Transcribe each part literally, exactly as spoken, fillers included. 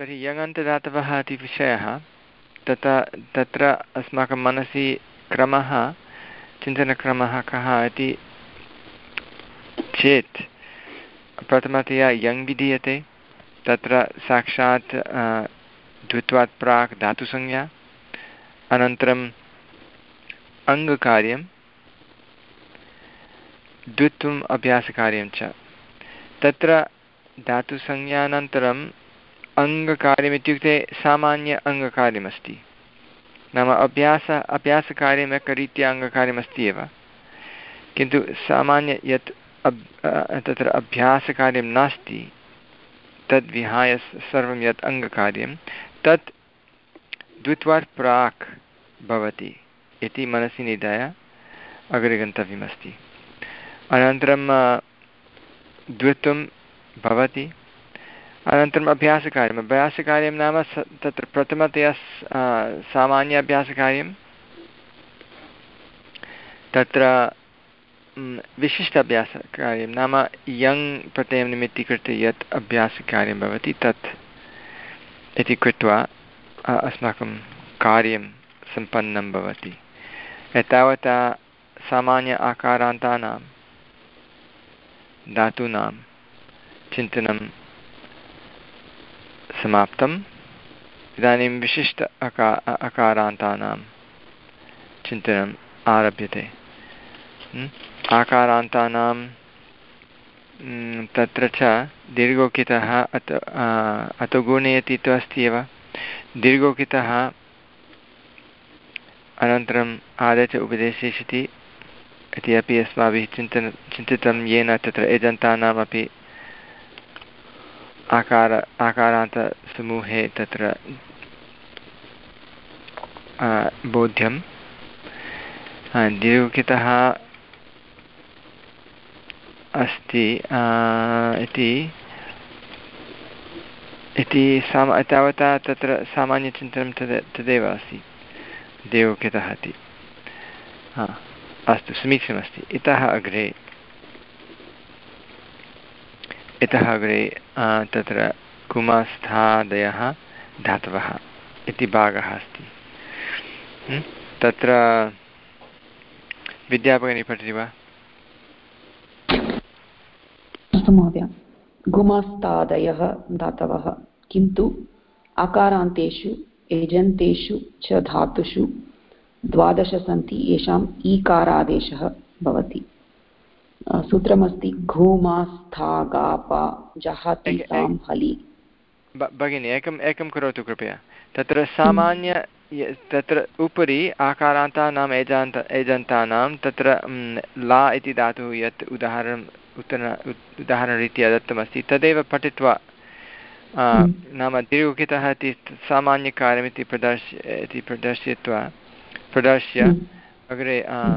तर्हि यङन्तदातवः इति विषयः तथा तत्र अस्माकं मनसि क्रमः चिन्तनक्रमः कः इति चेत् प्रथमतया यङ् विधीयते तत्र साक्षात् द्वित्वात् प्राक् धातुसंज्ञा अनन्तरम् अङ्गकार्यं द्वित्वम् अभ्यासकार्यं च तत्र धातुसंज्ञानन्तरम् अङ्गकार्यमित्युक्ते सामान्य अङ्गकार्यमस्ति नाम अभ्यास अभ्यासकार्यम् एकरीत्या अङ्गकार्यमस्ति एव किन्तु सामान्य यत् अब् तत्र अभ्यासकार्यं नास्ति तद्विहाय सर्वं यत् अङ्गकार्यं तत् द्वित्वात् प्राक् भवति इति मनसि निधाय अग्रे गन्तव्यमस्ति। अनन्तरं द्वित्वं भवति अनन्तरम् अभ्यासकार्यम् अभ्यासकार्यं नाम स तत्र प्रथमतया सामान्य अभ्यासकार्यं तत्र विशिष्ट अभ्यासकार्यं नाम यङ् प्रत्ययं निमित्तीकृत्य यत् अभ्यासकार्यं भवति तत् इति कृत्वा अस्माकं कार्यं सम्पन्नं भवति। एतावता सामान्य आकारान्तानां धातूनां चिन्तनं समाप्तम्। इदानीं विशिष्ट अका अकारान्तानां चिन्तनम् आरभ्यते। आकारान्तानां तत्र च दीर्घोकितः अत अतो गुणयति तु अस्ति एव दीर्घोकितः अनन्तरम् आदेश उपदेशेषिति इति अपि अस्माभिः चिन्तन चिन्तितं येन तत्र एजन्तानामपि आकार आकारान्तसमूहे तत्र बोध्यं दीर्घोकितः अस्ति इति इति साम तावता तत्र सामान्यचिन्तनं तद् तदेव अस्ति दीर्घोकितः इति। हा अस्तु समीचीनमस्ति। इतः अग्रे इतः अग्रे तत्र गुमास्थादयः धातवः इति भागः अस्ति। तत्र विद्याभगिनी पठति वा? अस्तु महोदय। गुमास्तादयः धातवः किन्तु आकारान्तेषु एजन्तेषु च धातुषु द्वादश सन्ति येषाम् ईकारादेशः भवति। सूत्रमस्ति घूमास्थागापा जहाति सां हलि। भगिनि एकम् एकं करोतु कृपया। तत्र सामान्य तत्र उपरि आकारान्तानाम् एजान्त एजन्तानां तत्र ला इति धातुः यत् उदाहरणम् उत्तर उदाहरणरीत्या दत्तमस्ति तदेव पठित्वा नाम दीर्घोकितः इति सामान्यकार्यमिति प्रदर्श्य इति प्रदर्शयित्वा प्रदर्श्य अग्रे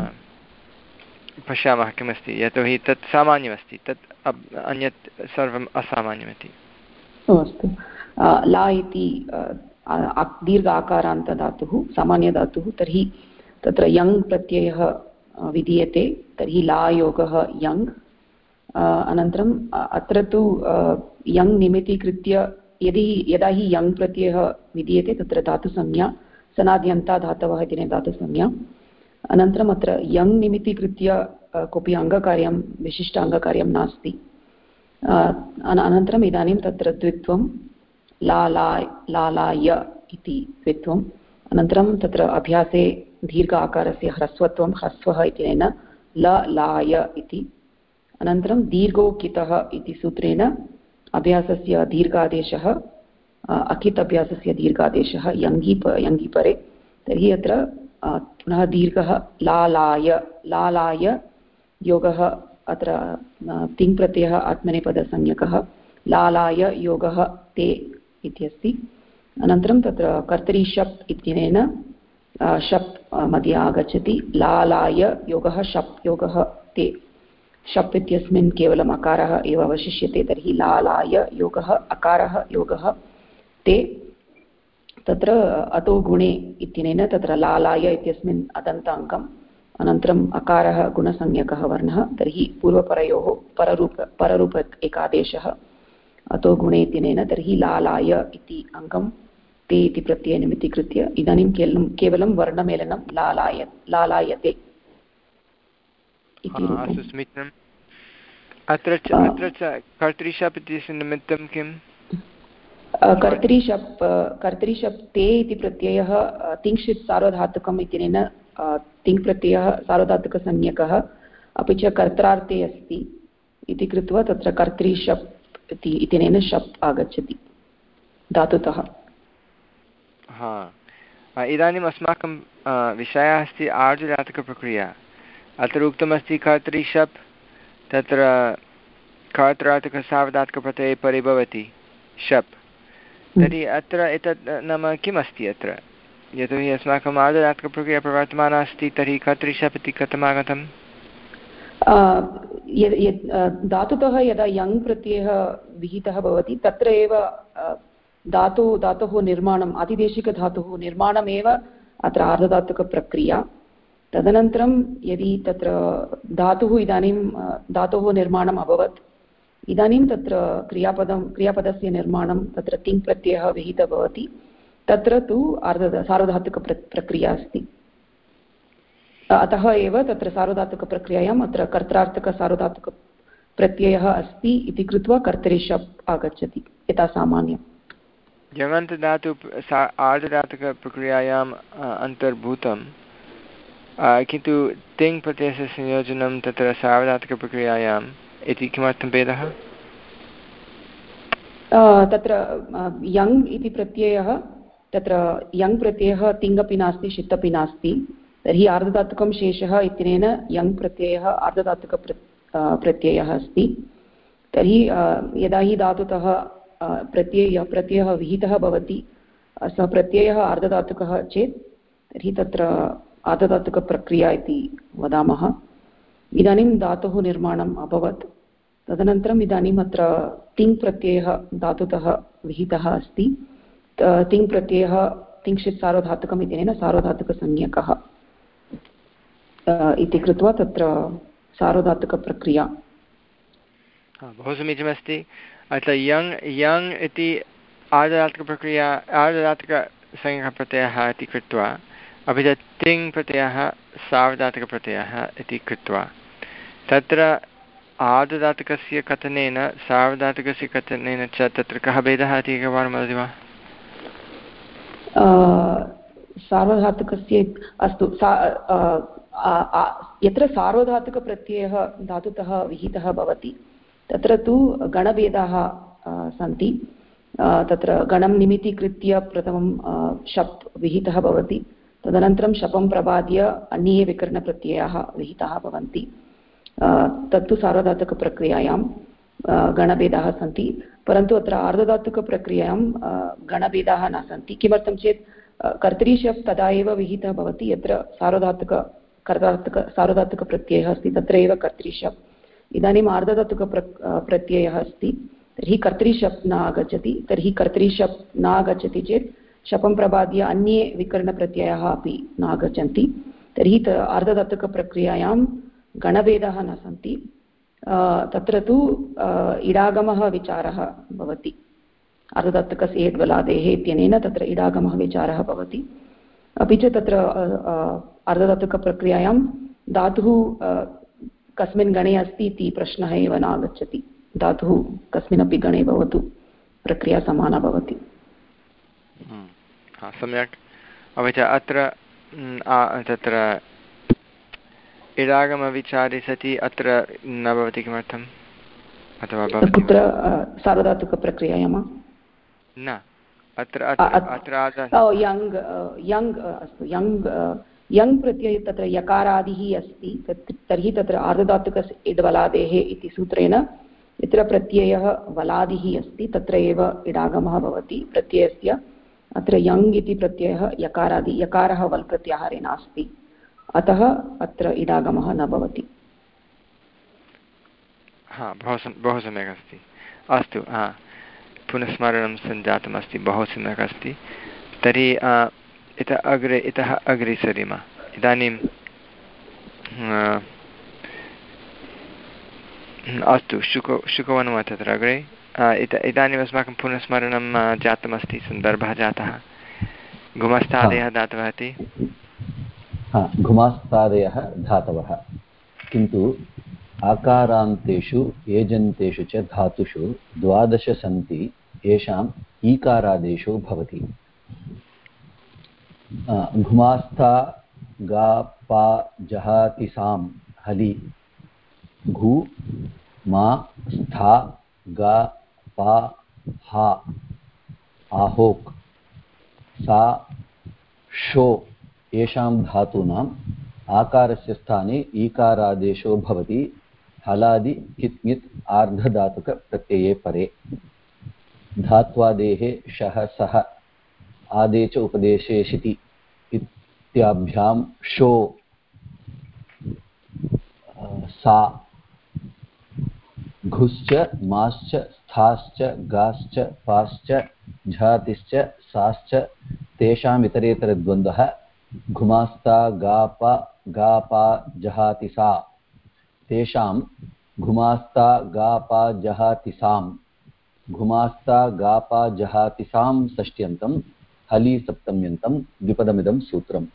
पश्यामः किमस्ति यतोहि तत् सामान्यमस्ति तत् अन्यत् सर्वम् असामान्यमिति। अस्तु। ला इति दीर्घ आकारान्तधातुः सामान्यधातुः तर्हि तत्र यङ् प्रत्ययः विधीयते तर्हि ला योगः यङ्। अनन्तरम् अत्र तु यङ् निमित्तीकृत्य यदि यदा हि यङ् प्रत्ययः विधीयते तत्र धातुसंज्ञा सनाद्यन्ता धातवः इति धातुसंज्ञा। अनन्तरम् अत्र यङ् निमित्तीकृत्य कोऽपि अङ्गकार्यं विशिष्ट अङ्गकार्यं नास्ति। अनन्तरम् इदानीं तत्र द्वित्वं लालाय लालाय इति द्वित्वम्। अनन्तरं तत्र अभ्यासे दीर्घ आकारस्य ह्रस्वत्वं ह्रस्वः इत्यनेन ल लाय इति। अनन्तरं दीर्घोकितः इति सूत्रेण अभ्यासस्य दीर्घादेशः अकित् अभ्यासस्य दीर्घादेशः यङ्गि यङ्गि परे तर्हि अत्र पुनः दीर्घः लालाय लालाय योगः अत्र तिङ्प्रत्ययः आत्मनेपदसंज्ञकः लालाय योगः ते इत्यस्ति। अनन्तरं तत्र कर्तरि शप् इत्यनेन शप् मध्ये आगच्छति लालाय योगः शप् योगः ते शप् इत्यस्मिन् केवलम् अकारः एव अवशिष्यते तर्हि लालाय योगः अकारः योगः ते। तत्र अतो गुणे इत्यनेन तत्र लालाय इत्यस्मिन् अदन्ताङ्गम् अनन्तरम् अकारः गुणसंज्ञकः वर्णः तर्हि पूर्वपरयोः पररूप पररूप एकादेशः अतो गुणे इत्यनेन तर्हि लालाय इति अङ्गं ते इति प्रत्ययनिमित्तीकृत्य इदानीं केवलं केवलं वर्णमेलनं लालाय लालायते इति रूपम्। अस्तु समीचीनम्। अत्र च अत्र च कर्तृशप् इत्यस्य निमित्तं किम्? कर्तृशप् कर्तृशप् ते इति प्रत्ययः तिङ्क्षित् सार्वधातुकम् इत्यनेन तिङ् प्रत्ययः सार्वधातुकसंज्ञकः अपि च कर्त्रार्थे अस्ति इति कृत्वा तत्र कर्तृशप् इति इत्यनेन शप् आगच्छति धातुतः। हा, इदानीम् अस्माकं विषयः अस्ति आर्धधातुकप्रक्रिया। अत्र उक्तमस्ति कर्तृशप्, तत्र कर्त्रार्थकसार्वधातुकप्रत्यये परे भवति शप्। तर्हि अत्र एतत् नाम किमस्ति अत्र? यतोहि अस्माकम् आर्धधातुकप्रक्रिया प्रवर्तमाना अस्ति, तर्हि कर्तृशप् इति कथम् आगतम्? धातुतः यदा यङ् प्रत्ययः विहितः भवति तत्र एव धातु धातोः निर्माणम् आदिदेशिकधातुः निर्माणमेव अत्र आर्धधातुकप्रक्रिया। तदनन्तरं यदि तत्र धातुः इदानीं धातोः निर्माणम् अभवत्, इदानीं तत्र क्रियापदं क्रियापदस्य निर्माणं तत्र तिङ् प्रत्ययः विहितः भवति, तत्र तु आर्ध सार्वधातुकप्र प्रक्रिया अस्ति। अतः एव तत्र सार्वधातुकप्रक्रियायाम् अत्र कर्त्रार्थकसार्वधातुकप्रत्ययः अस्ति इति कृत्वा कर्तरिशप् आगच्छति यथा सामान्यं। यङन्तधातु आर्धधातुकप्रक्रियायाम् अन्तर्भूतं, किन्तु तिङ् प्रत्ययस्य संयोजनं तत्र सार्वधातुकप्रक्रियायाम् इति किमर्थं भेदः? तत्र यङ् इति प्रत्ययः तत्र यङ् प्रत्ययः तिङ् नास्ति षित् अपि नास्ति, तर्हि आर्धधातुकं शेषः इत्यनेन यङ् प्रत्ययः आर्धधातुकप्र प्रत्ययः अस्ति। तर्हि यदा हि धातुतः प्रत्यय प्रत्ययः विहितः भवति, सः प्रत्ययः आर्धधातुकः चेत् तर्हि तत्र आर्धधातुकप्रक्रिया इति वदामः। इदानीं धातोः निर्माणम् अभवत्, तदनन्तरम् इदानीम् अत्र तिङ् प्रत्ययः धातुतः विहितः अस्ति। तिङ् प्रत्ययः तिङ्क्षित् सार्वधातुकम् इत्यनेन सार्वधातुकसंज्ञकः इति कृत्वा तत्र सार्वधातुकप्रक्रिया। बहु समीचीनमस्ति। अत्र यङ् यङ् इति आर्धधातुकप्रक्रिया आर्धधातुकसंज्ञकप्रत्ययः इति कृत्वा, अपि च तिङ् प्रत्ययः सार्वधातुकप्रत्ययः इति कृत्वा, तत्र आर्धधातुकस्य कथनेन सार्वधातुकस्य कथनेन च तत्र कः भेदः इति एकवारं वदति वा? सार्वधातुकस्य अस्तु, यत्र सार्वधातुकप्रत्ययः धातुतः विहितः भवति तत्र तु गणभेदाः सन्ति। तत्र गणं निमित्तीकृत्य प्रथमं शप् विहितः भवति, तदनन्तरं शपं प्रबाद्य अन्ये विकरणप्रत्ययाः विहिताः भवन्ति। तत्तु सार्वधातुकप्रक्रियायां गणभेदाः सन्ति, परन्तु अत्र आर्धधातुकप्रक्रियायां गणभेदाः न सन्ति। किमर्थं चेत् कर्तरीशप् तदा एव विहितः भवति यत्र सार्वधातुक कर्तार्थक सार्वधातुकप्रत्ययः अस्ति, तत्र एव कर्तरीशप्। इदानीम् आर्धधातुकप्र प्रत्ययः अस्ति, तर्हि कर्तरीशप् न आगच्छति। तर्हि कर्तरीशप् न आगच्छति चेत् शपं प्रबाद्य अन्ये विकरणप्रत्ययाः अपि न आगच्छन्ति। तर्हि आर्धधातुकप्रक्रियायां गणभेदाः न सन्ति। तत्र तु इडागमः विचारः भवति। आर्धधातुकस्य एड्वलादेः इत्यनेन तत्र इडागमः विचारः भवति। अपि च तत्र आर्धधातुकप्रक्रियायां धातुः कस्मिन् गणे अस्ति इति प्रश्नः एव न आगच्छति। धातुः कस्मिन्नपि गणे भवतु, प्रक्रिया समाना भवति। सम्यक्। अपि च अत्र तत्र इडागमविचारे सति अत्र न भवति किमर्थम्? अथवा कुत्र सार्वधातुकप्रक्रियायां न, अत्र अत्र यङ् यङ् अस्तु यङ् यङ् प्रत्यये तत्र यकारादिः अस्ति, तर्हि तत्र आर्धधातुकस्य इड्वलादेः इति सूत्रेण यत्र प्रत्ययः वलादिः अस्ति तत्र एव इडागमः भवति प्रत्ययस्य। अत्र यङ् इति प्रत्ययः यकारादि यकारः वल् प्रत्याहारे नास्ति, अतः अत्र इडागमः न भवति। हा, बहु बहु सम्यक् अस्ति। अस्तु, हा, पुनस्मरणं सञ्जातमस्ति, बहु सम्यक् अस्ति। तर्हि इतः अग्रे इतः अग्रे सरेम। इदानीं अस्तु, शुको शुकवन् वा तत्र अग्रे? इत इदानीम् अस्माकं पुनस्मरणं जातमस्ति, सन्दर्भः जातः। घुमस्थादयः धातवः इति घुमास्तादयः धातवः, किन्तु आकारान्तेषु एजन्तेषु च धातुषु द्वादश सन्ति, येषाम् ईकारादेशो भवति। घुमास्ता गा पा जहाति साम हलि घु मा स्था गा पा हा आहोक् सा शो येषां धातूनाम् आकारस्य स्थाने ईकारादेशो भवति हलादि कित्मित् आर्धधातुकप्रत्यये परे। धात्वादेः शः सः आदे च उपदेशे शिति इत्याभ्यां शो सा घुश्च माश्च स्थाश्च गाश्च पाश्च झातिश्च साश्च तेषाम् इतरेतरद्वन्द्वः घुमास्ता गापा गापा जहाति सा तेषां घुमास्ता गापा जहाति साम् घुमास्ता गापा जहाति साम् षष्ट्यन्तं हलि सप्तम्यन्तं द्विपदमिदं सूत्रम्।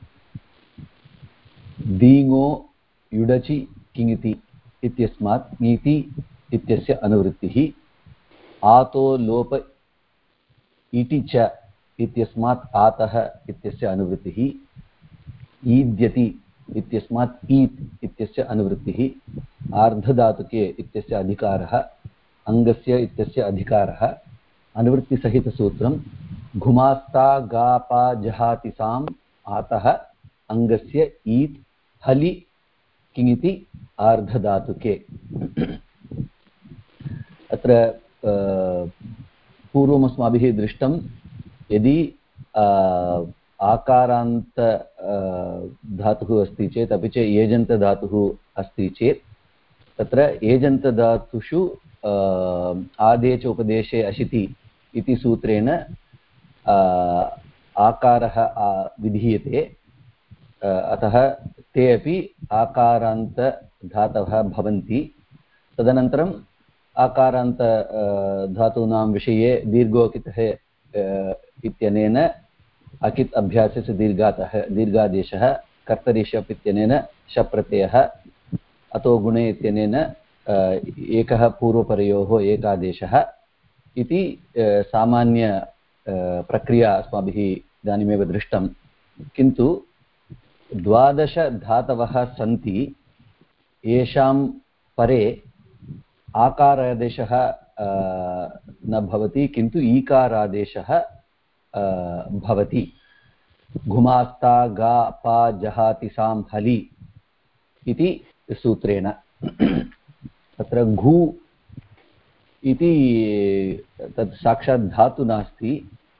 दीङो युडचि किङिति इत्यस्मात् नीति इत्यस्य अनुवृत्तिः, आतो लोप इति च इत्यस्मात् आतः इत्यस्य अनुवृत्तिः, ईद्यति इत्यस्मात् ईत् इत्यस्य अनुवृत्तिः, आर्धधातुके इत्यस्य अधिकारः, अङ्गस्य इत्यस्य अधिकारः। अनुवृत्तिसहितसूत्रं घुमास्ता गापा जहाति साम् आतः अङ्गस्य ईत् हलि किङिति आर्धधातुके। अत्र पूर्वमस्माभिः दृष्टं यदि आकारान्त धातुः अस्ति चेत् अपि च एजन्तधातुः अस्ति चेत् तत्र एजन्तधातुषु आदे च उपदेशे अशिति इति सूत्रेण आकारः विधीयते, अतः ते अपि आकारान्तधातवः भवन्ति। तदनन्तरम् आकारान्त धातूनां विषये दीर्घोकितः इत्यनेन अकित् अभ्यासस्य दीर्घातः दीर्घादेशः, कर्तरि शप् इत्यनेन शप् प्रत्ययः, अतो गुणे इत्यनेन एकः पूर्वपरयोः एकादेशः इति सामान्य प्रक्रिया अस्माभिः इदानीमेव दृष्टं। किन्तु द्वादश धातवः सन्ति, येषां परे आकारादेशः न भवति किन्तु ईकारादेशः भवति। घुमास्ता गा पा जहाति साम् हलि इति सूत्रेण। तत्र घु इति तत् साक्षात् धातु नास्ति,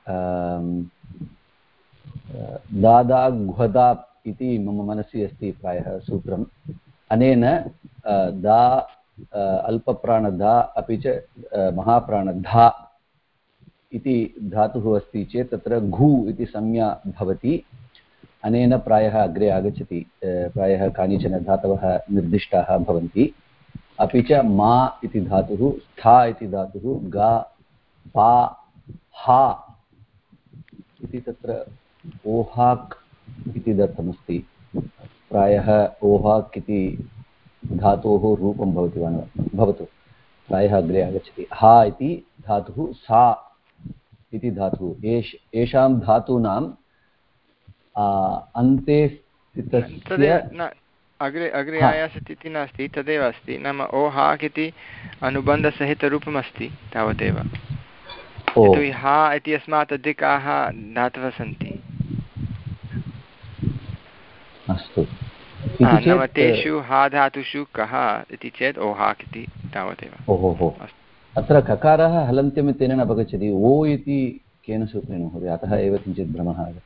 दादा घ्वदा इति मम मनसि अस्ति प्रायः सूत्रम्। अनेन दा अल्पप्राणधा अपि च महाप्राणधा इति धातुः अस्ति चेत् तत्र घु इति संज्ञा भवति। अनेन प्रायः अग्रे आगच्छति, प्रायः कानिचन धातवः निर्दिष्टाः भवन्ति। अपि च मा इति धातुः, स्था इति धातुः, गा पा हा इति तत्र ओहाक् इति दत्तमस्ति। प्रायः ओहाक् इति धातोः रूपं भवति वा न भवतु, प्रायः अग्रे आगच्छति। हा इति धातुः, सा इति धातुः। एष येषां धातूनां अन्ते स्थितस्य अग्रे अग्रे आयासति इति नास्ति, तदेव अस्ति। नाम ओहाक् इति अनुबन्धसहितरूपमस्ति तावदेव। यतोहि हा इति अस्मात् अधिकाः धातवः सन्ति। अस्तु, नाम तेषु हा धातुषु कः इति चेत् ओहाक् इति तावदेव। ओहो, अत्र ककारः हलन्त्यम् इत्यनेन न अपगच्छति, ओ इति केन सूत्रेण महोदय? अतः एव किञ्चित् भ्रमः आगतः।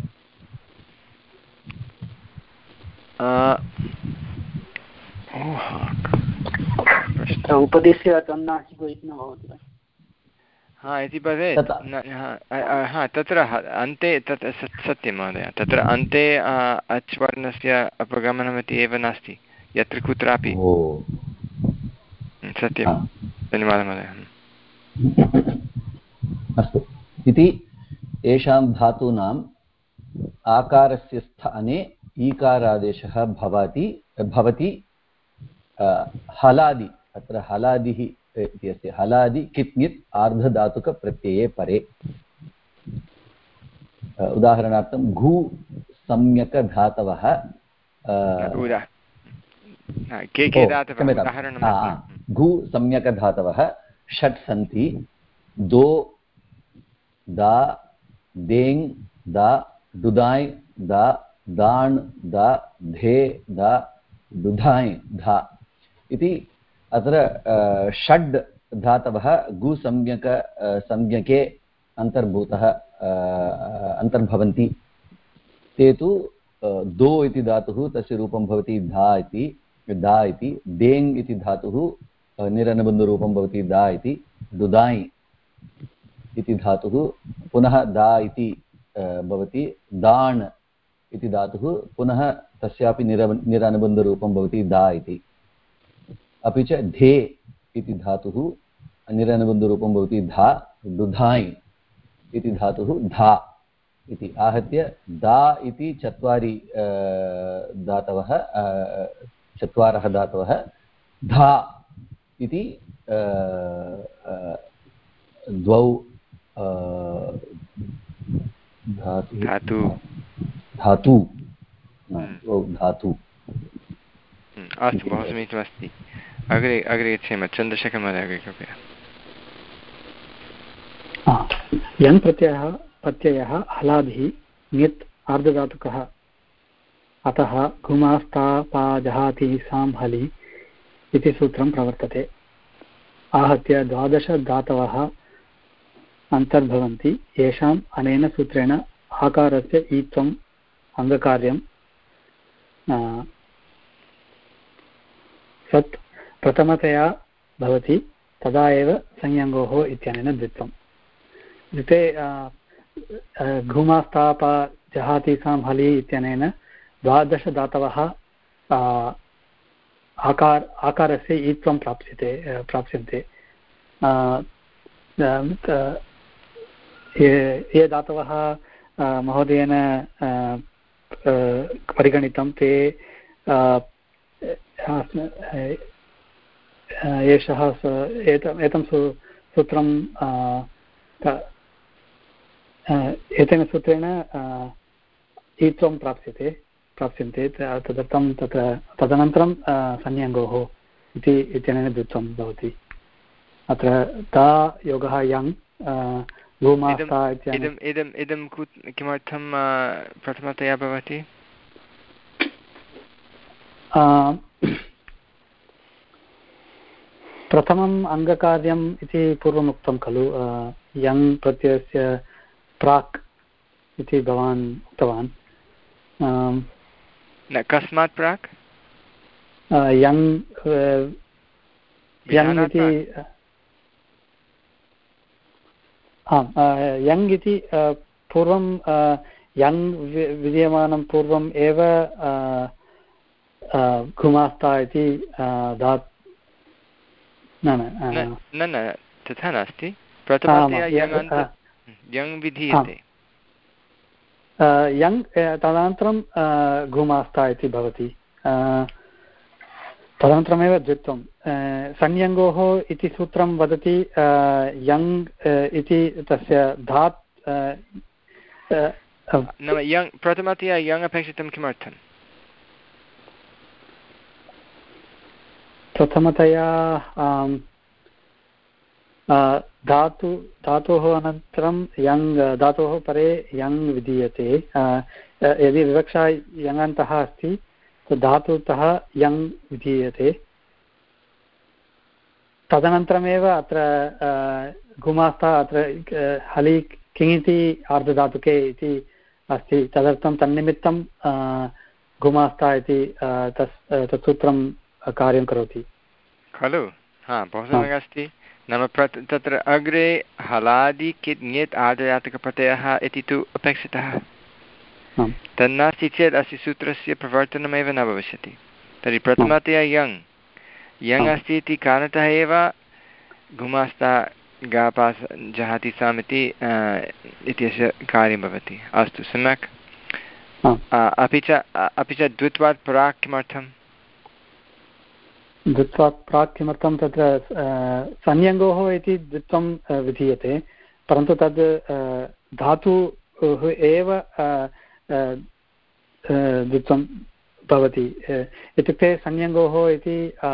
उपदेशे नास्ति न भवति। हा इति भवेत्। हा तत्र अन्ते तत् सत्यं महोदय, तत्र अन्ते अच् वर्णस्य अपगमनमिति एव नास्ति यत्र कुत्रापि। सत्यं, धन्यवादः महोदय। अस्तु इति येषां धातूनाम् आकारस्य स्थाने ईकारादेशः भवति भवति हलादि अत्र हलादिः इति अस्ति हलादि कित्नित् आर्धधातुकप्रत्यये परे उदाहरणार्थं घु सम्यक्धातवः घु सम्यक्धातवः षट् सन्ति दो दा देङ् दा दुदाय् दा दाण् दा धे दा दुधाय् धा इति अत्र षड् धातवः गु सम्यक सम्यके अन्तर्भूतः अन्तर्भवन्ति ते तु दो इति धातुः तस्य रूपं भवति धा इति दा इति देङ् इति धातुः निरनुबन्धरूपं भवति दा इति दुदाय् इति धातुः पुनः दा इति भवति दाण् इति धातुः पुनः तस्यापि निर निरनुबन्धरूपं भवति दा इति अपि च धे इति धातुः निरनुबन्धरूपं भवति धा दुधाय् इति धातुः धा इति आहत्य दा इति चत्वारि धातवः चत्वारः धातवः धा इति द्वौ धातु धातु धातु अस्तु बहु समीचीनमस्ति अग्रे अग्रे गच्छेम चन्द्रशेखरमहोदय अग्रे कृपया यन् प्रत्ययः प्रत्ययः हलादिः ङित् आर्धधातुकः अतः घुमास्तापाजहाति सां हलि इति सूत्रं प्रवर्तते आहत्य द्वादशधातवः अन्तर्भवन्ति येषाम् अनेन सूत्रेण आकारस्य ईत्वम् अङ्गकार्यं सत् प्रथमतया भवति तदा एव संयङ्गोः इत्यनेन द्वित्वं द्विते घुमास्ताप जहाति सां हलि इत्यनेन द्वादशधातवः आकार आकारस्य ईत्वं प्राप्स्यते प्राप्स्यन्ते ये धातवः महोदयेन परिगणितं ते एषः एतं सूत्रं एतेन सूत्रेण ईत्वं प्राप्स्यते प्राप्स्यन्ते तदर्थं तत्र तदनन्तरं संयङ्गोः इति इत्यनेन द्वित्वं भवति अत्र ता योगः यङ् भूमास्ता इदम् इदम् इदं किमर्थं प्रथमतया भवति प्रथमम् अङ्गकार्यम् इति पूर्वमुक्तं खलु यङ् प्रत्ययस्य प्राक् इति भवान् उक्तवान् न कस्मात् प्राक् यङ् यङ् इति आम् यङ् इति पूर्वं यङ् विद्यमानं पूर्वम् एव घुमास्ता इति धात् न न तथा नास्ति प्रथमतया यङ् विधीयते यङ् तदनन्तरं घुमास्ता इति भवति तदनन्तरमेव द्वित्वं संयङ्गोः इति सूत्रं वदति यङ् इति तस्य धात् नाम यङ् प्रथमतया यङ् अपेक्षितं किमर्थं प्रथमतया धातु धातोः अनन्तरं यङ् धातोः परे यङ् विधीयते यदि विवक्षा यङन्तः अस्ति धातुतः यङ् विधीयते तदनन्तरमेव अत्र गुमास्ता अत्र हलि किङिति आर्धधातुके इति अस्ति तदर्थं तन्निमित्तं गुमास्ता इति तस् तत्सूत्रं कार्यं करोति खलु हा बहु सम्यक् अस्ति नाम प्रत् तत्र अग्रे हलादि कित् ङेत् आर्धधातुकप्रत्ययः इति तु अपेक्षितः तन्नास्ति चेत् अस्य सूत्रस्य प्रवर्तनमेव न भविष्यति तर्हि प्रथमतया यङ् यङ् अस्ति इति कारणतः एव गुमास्ता गापास जहाति साम् इति इत्यस्य कार्यं भवति। अस्तु, सम्यक्। अपि च अपि च द्वित्वात् प्राक् किमर्थं? द्वित्वात् प्राक् किमर्थं? तत्र संयङ्गोः इति द्वित्वं विधीयते, परन्तु तद् धातुः एव द्वित्वं भवति। इत्युक्ते संयङ्गोः इति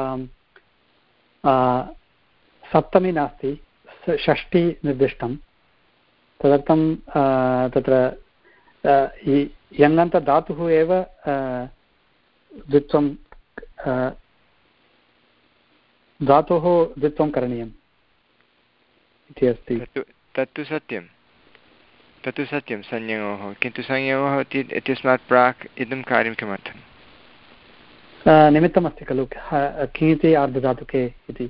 सप्तमी नास्ति, षष्ठी निर्दिष्टं। तदर्थं तत्र यङन्तधातुः एव द्वित्वं धातोः द्वित्वं करणीयम् इति अस्ति। तत्तु सत्यं, तत्तु सत्यं संयङोः, किन्तु संयङोः इत्यस्मात् प्राक् इदं कार्यं किमर्थं? निमित्तमस्ति खलु, किमिति आर्धधातुके इति,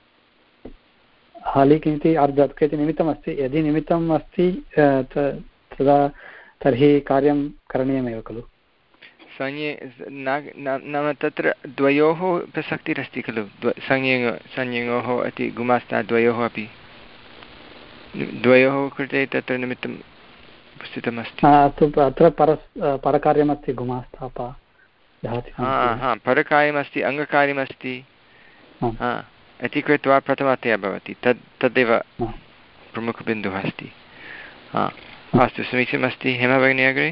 हालि किमिति आर्धधातुके इति निमित्तमस्ति। यदि निमित्तम् अस्ति तदा तर्हि कार्यं करणीयमेव खलु। संज्ञे नाम तत्र द्वयोः प्रसक्तिरस्ति खलु, संज्ञ संज्ञोः इति गुमास्ता द्वयोः अपि, द्वयोः कृते तत्र निमित्तं स्थितमस्ति। अत्र परस् परकार्यमस्ति गुमास्तापा। हा हा परकार्यमस्ति, अङ्गकार्यमस्ति इति कृत्वा प्रथमतया भवति, तद् तदेव प्रमुखबिन्दुः अस्ति। हा, अस्तु, समीचीनमस्ति। हेमा भगिनी अग्रे।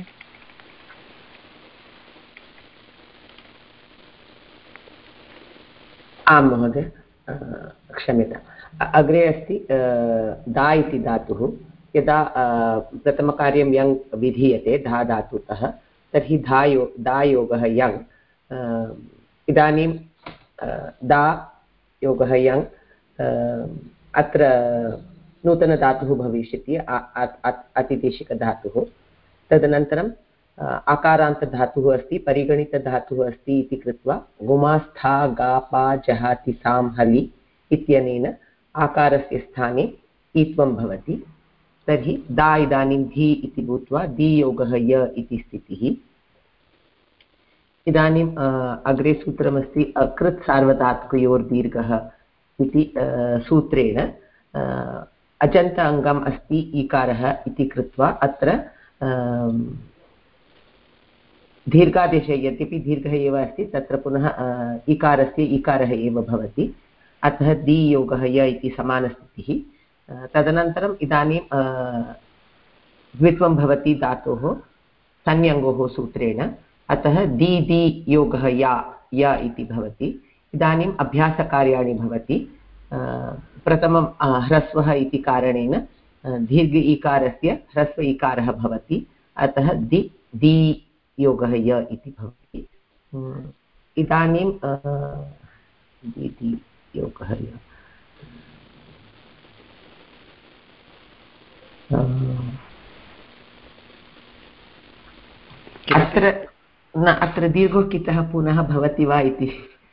आं महोदय, क्षम्यता। अग्रे अस्ति दा इति धातुः। यदा प्रथमकार्यं यङ् विधीयते धा धातुतः, तर्हि धायो दायोगः यङ्। इदानीं दा योगः यङ्, अत्र नूतनधातुः भविष्यति, अतिदेशिकधातुः। तदनन्तरं आकारान्तधातुः अस्ति, परिगणितधातुः अस्ति इति कृत्वा गुमास्था गापा जहाति साम् हलि इत्यनेन आकारस्य स्थाने ईत्वं भवति। तर्हि दा इदानीं धी इति भूत्वा दीयोगः य इति स्थितिः। इदानीम् अग्रे सूत्रमस्ति अकृत् सार्वधातुकयोर्दीर्घः इति सूत्रेण अजन्त अङ्गम् अस्ति ईकारः इति कृत्वा अत्र दीर्घादेशः, यद्यपि दीर्घः एव अस्ति, तत्र पुनः इकारस्य इकारः एव भवति। अतः दीयोगः य इति समानस्थितिः। तदनन्तरम् इदानीं द्वित्वं भवति धातोः संयङ्गोः सूत्रेण, अतः दी दी योगः या य इति भवति। इदानीम् अभ्यासकार्याणि भवति। प्रथमं ह्रस्वः इति कारणेन दीर्घ इकारस्य ह्रस्व इकारः भवति, अतः दि दी योगः य इति भवति। इदानीं दि योगः य, अत्र न अत्र दीर्घोक्तिः पुनः भवति वा इति,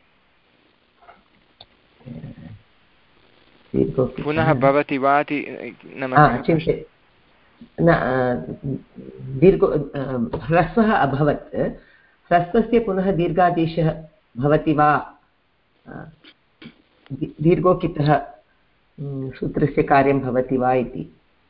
पुनः भवति वा इति चिन्त्य न दीर्घो ह्रस्वः अभवत्, ह्रस्वस्य पुनः दीर्घादेशः भवति वा, दीर्घोक्तिः सूत्रस्य कार्यं भवति वा इति।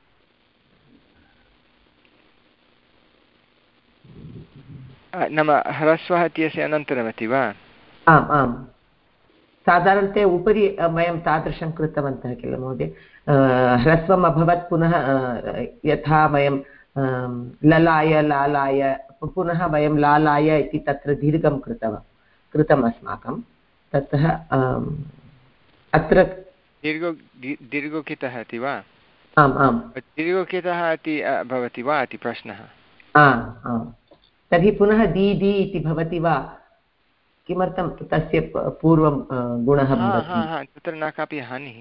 नाम ह्रस्वः इत्यस्य अनन्तरमस्ति वा? आम् आम्, साधारणतया उपरि वयं तादृशं कृतवन्तः किल महोदय। ह्रस्वम् अभवत्, पुनः यथा वयं ललाय लालाय, पुनः वयं लालाय इति तत्र दीर्घं कृतवा कृतम् अस्माकं। ततः अत्र दीर्घो दीर्घोक्तिः इति वा? आम् आम्, दीर्घोक्तिः इति भवति वा इति प्रश्नः। आम् आम्, तर्हि पुनः दी दी इति भवति वा? किमर्थं तस्य पूर्वं गुणः भवति? तत्र न कापि हानिः।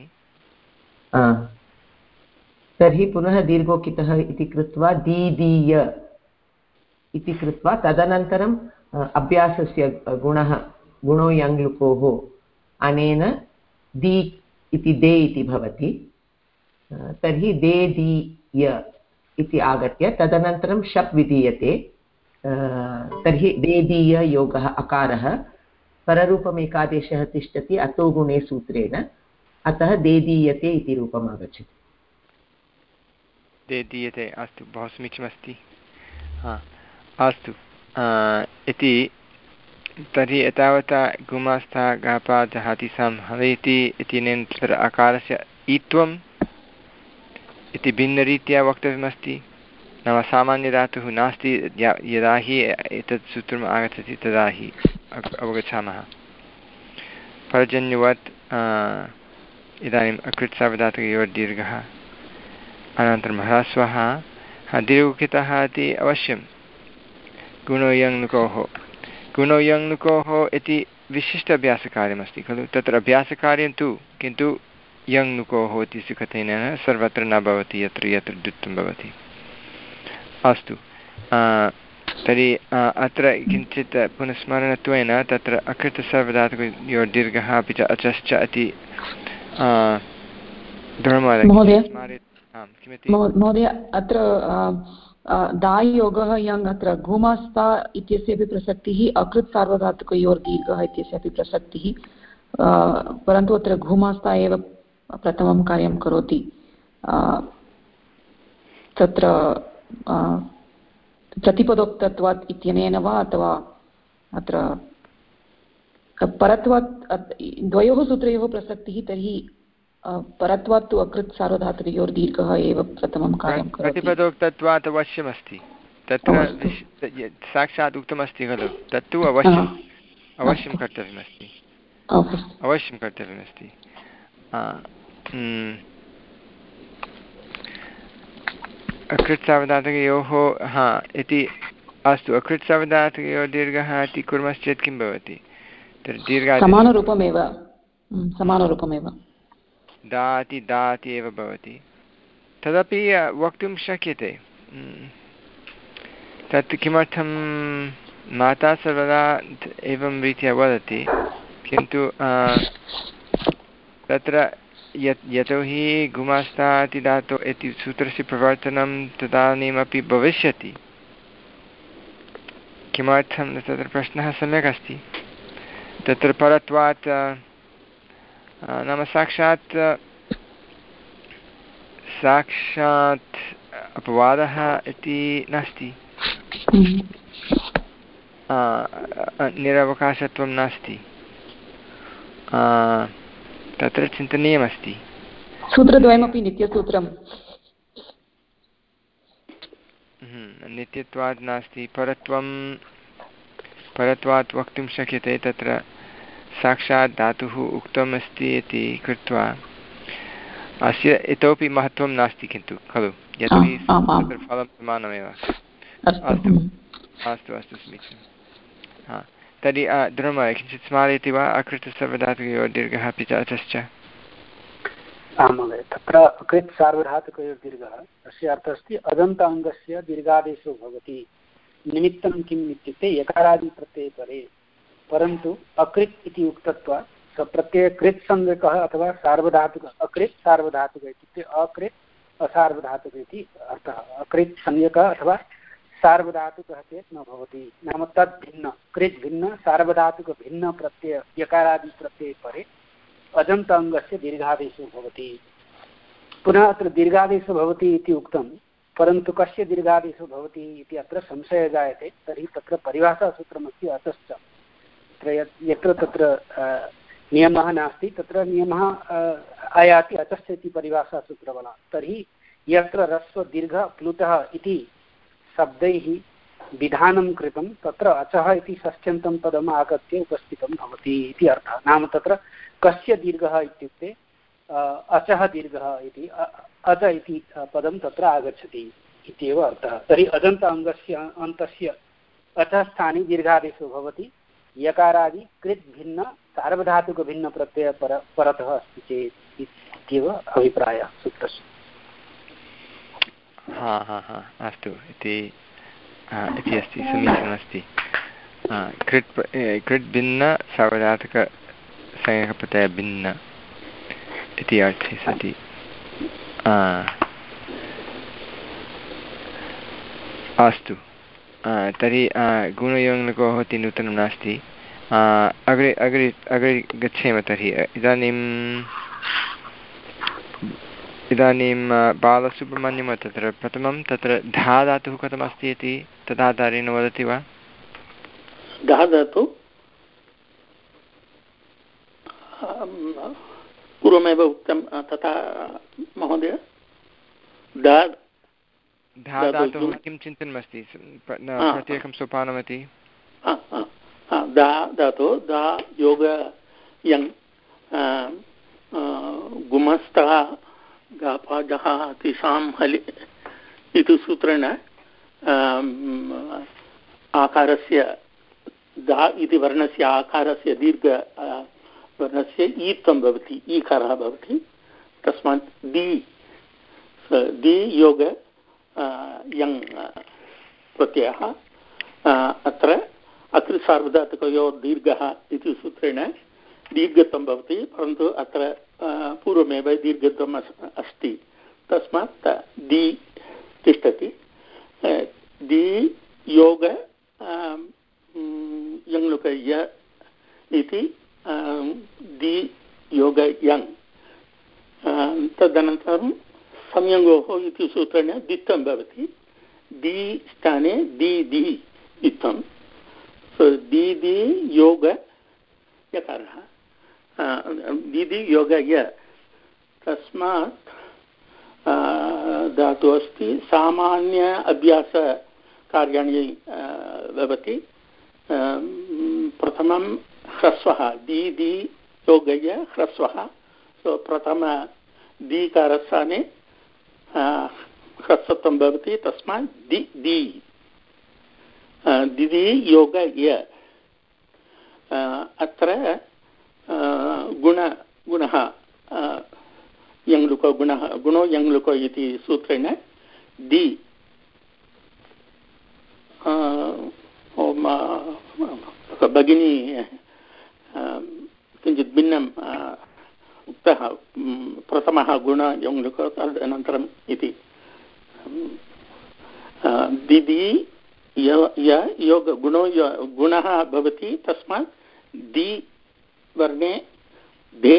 तर्हि पुनः दीर्घोक्तिः इति कृत्वा दीदीय इति कृत्वा तदनन्तरम् अभ्यासस्य गुणः गुणो यङ्लुकोः अनेन दी इति दे इति भवति। तर्हि दे दीय इति आगत्य तदनन्तरं शप् विधीयते। तर्हि देदीय योगः अकारः, पररूपमेकादेशः तिष्ठति अतो गुणे सूत्रेण। अतः देदीयते इति रूपम् आगच्छति। देदीयते, अस्तु, बहु समीचीनमस्ति। हा, अस्तु इति तर्हि एतावता गुमास्ता गापा जहाति सं हवेति इत्यनेन तत्र अकारस्य ईत्वम् इति भिन्नरीत्या वक्तव्यमस्ति। नाम सामान्यधातुः नास्ति, यदा हि एतत् सूत्रम् आगच्छति तदा हि अवगच्छामः। पर्जन्यवत् इदानीम् अकृत् सार्वधातुकयोर्दीर्घः, अनन्तरं ह्रस्वः, दीर्घितः इति अवश्यं गुणो यङ्नुकोः। गुणो यङ्नुकोः इति विशिष्ट अभ्यासकार्यमस्ति खलु। तत्र अभ्यासकार्यं तु किन्तु यङ्नुकोः इति कथनेन सर्वत्र न भवति, यत्र यत्र द्युत्वं भवति। अस्तु, तर्हि अत्र किञ्चित् पुनस्मरणत्वेन तत्र अकृतसार्वधातुकयोर्दीर्घः अपि च अचश्च इति महोदय अत्र दायोगः यङ् अत्र गुमास्ता इत्यस्यापि प्रसक्तिः, अकृत् सार्वधातुकयोर्दीर्घः इत्यस्यापि प्रसक्तिः, परन्तु अत्र गुमास्ता एव प्रथमं कार्यं करोति। तत्र प्रतिपदोक्तत्वात् इत्यनेन वा अथवा अत्र परत्वात् द्वयोः सूत्रयोः प्रसक्तिः, तर्हि परत्वात् तु अकृत् सार्वधातुकयोर्दीर्घः एव प्रथमं कार्यं करोति। प्रतिपदोक्तत्वात् अवश्यमस्ति, तत्र साक्षात् उक्तमस्ति खलु, तत्तु अवश्यम् अवश्यं कर्तव्यमस्ति, अवश्यं कर्तव्यमस्ति। अकृत् सार्वधातुकयोः हा इति, अस्तु, अकृत् सार्वधातुकयोः दीर्घः इति कुर्मश्चेत् किं भवति? तर्हि दीर्घः समानरूपमेव समानरूपमेव दा इति दा इति एव भवति, तदपि वक्तुं शक्यते। तत् किमर्थं माता सर्वदा एवं रीत्या वदति, किन्तु तत्र यत् यतोहि गुमास्ता इति धातु इति सूत्रस्य प्रवर्तनं तदानीमपि भविष्यति। किमर्थं तत्र प्रश्नः सम्यक् अस्ति। तत्र परत्वात् नाम साक्षात् साक्षात् अपवादः इति नास्ति, निरवकाशत्वं नास्ति, तत्र चिन्तनीयमस्ति। सूत्रद्वयमपि नित्यसूत्रं नित्यत्वात् नास्ति, परत्वं परत्वात् वक्तुं शक्यते। तत्र साक्षात् धातुः उक्तम् अस्ति इति कृत्वा अस्य इतोपि महत्त्वं नास्ति किन्तु खलु, यतोहि तत्र फलं समानमेव। अस्तु अस्तु अस्तु समीचीनं। हा, तर्हि ध्रुवमहोदय किञ्चित् स्मारयति वा? अकृतसार्वधातुकयोर्दीर्घः अपि च अचश्च। आं महोदय, तत्र अकृत् सार्वधातुकयोर्दीर्घः तस्य अर्थः अस्ति अदन्ताङ्गस्य दीर्घादेशो भवति। निमित्तं किम् इत्युक्ते यकारादिप्रत्यये परे, परन्तु अकृत् इति उक्तत्वात् सप्रत्यय कृत् संज्ञकः अथवा सार्वधातुक अकृत् सार्वधातुक इत्युक्ते अकृत् असार्वधातुक इति अर्थः। अकृत् संज्ञकः अथवा सार्वधातुकः चेत् न भवति, नाम तद् भिन्न कृत् भिन्न सार्वधातुक भिन्न प्रत्यय यकारादिप्रत्यये परे अजन्त अङ्गस्य दीर्घादेशो भवति। पुनः अत्र दीर्घादेशो भवति इति उक्तं, परन्तु कस्य दीर्घादेशो भवति इति अत्र संशयः जायते। तर्हि तत्र परिभाषासूत्रमस्ति अचश्च। यत्र तत्र नियमः नास्ति तत्र नियमः आयाति अचश्च इति परिभाषासूत्रबलात्। तर्हि यत्र ह्रस्व दीर्घ प्लुतः इति शब्दैः विधानं कृतं तत्र अचः इति षष्ठ्यन्तं पदम् आगत्य उपस्थितं भवति इति अर्थः। नाम तत्र कस्य दीर्घः इत्युक्ते अचः दीर्घः इति अच इति पदं तत्र आगच्छति इत्येव अर्थः। तर्हि अजन्त अङ्गस्य अन्तस्य अचः स्थाने दीर्घादेशो भवति यकारादि कृत् भिन्न सार्वधातुकभिन्न प्रत्यय पर परतः अस्ति चेत् इत्येव अभिप्रायः सूत्रस्य। हा हा हा अस्तु इति इति अस्ति, समीचीनमस्ति। कृत् कृत् भिन्न सार्वधातुकसंज्ञकप्रत्यय भिन्न इति अर्थे सति अस्तु। तर्हि गुणयोङ्लकोः इति नूतनं नास्ति। अग्रे अग्रे अग्रे गच्छेम। तर्हि इदानीं इदानीं बालसुब्रह्मण्यं तत्र प्रथमं तत्र धा धातुः कथमस्ति इति तदाधारेण वदति वा? धा धातु पूर्वमेव उक्तं तथा महोदय। धा धा धातुः किं चिन्तनमस्ति प्रत्येकं सोपानमिति? धा धातु धा योग यङ् गुमस्तः गापाजः तिसां हलि इति सूत्रेण आकारस्य धा इति वर्णस्य आकारस्य दीर्घ वर्णस्य ईत्वं भवति, ईकारः भवति। तस्मात् दि दि योग यङ् प्रत्ययः अत्र अकृसार्वधातुकयोः दीर्घः इति सूत्रेण दीर्घत्वं भवति, परन्तु अत्र पूर्वमेव दीर्घत्वम् अस्ति, तस्मात् दि तिष्ठति। दि योग यङ्लुक य इति दि योग यङ्। तदनन्तरं संयङ्गोः इति सूत्रेण दित्वं भवति, दि स्थाने दि दि दित्वं। सो दि दि योग यकारः दीदि योग य। तस्मात् धातु अस्ति सामान्य अभ्यासकार्याणि भवति। प्रथमं ह्रस्वः दीदि योग य ह्रस्वः। सो प्रथम दीकारस्थाने ह्रस्वत्वं भवति, तस्मात् दि दि दिदि योग य। अत्र गुण गुणः यङ्लुको गुणः गुणो यङ्लुको इति सूत्रेण दि भगिनी किञ्चित् भिन्नम् उक्तः, प्रथमः गुण यङ्लुको तदनन्तरम् इति दिदि य योग गुणो गुणः भवति, तस्मात् दि वर्णे दे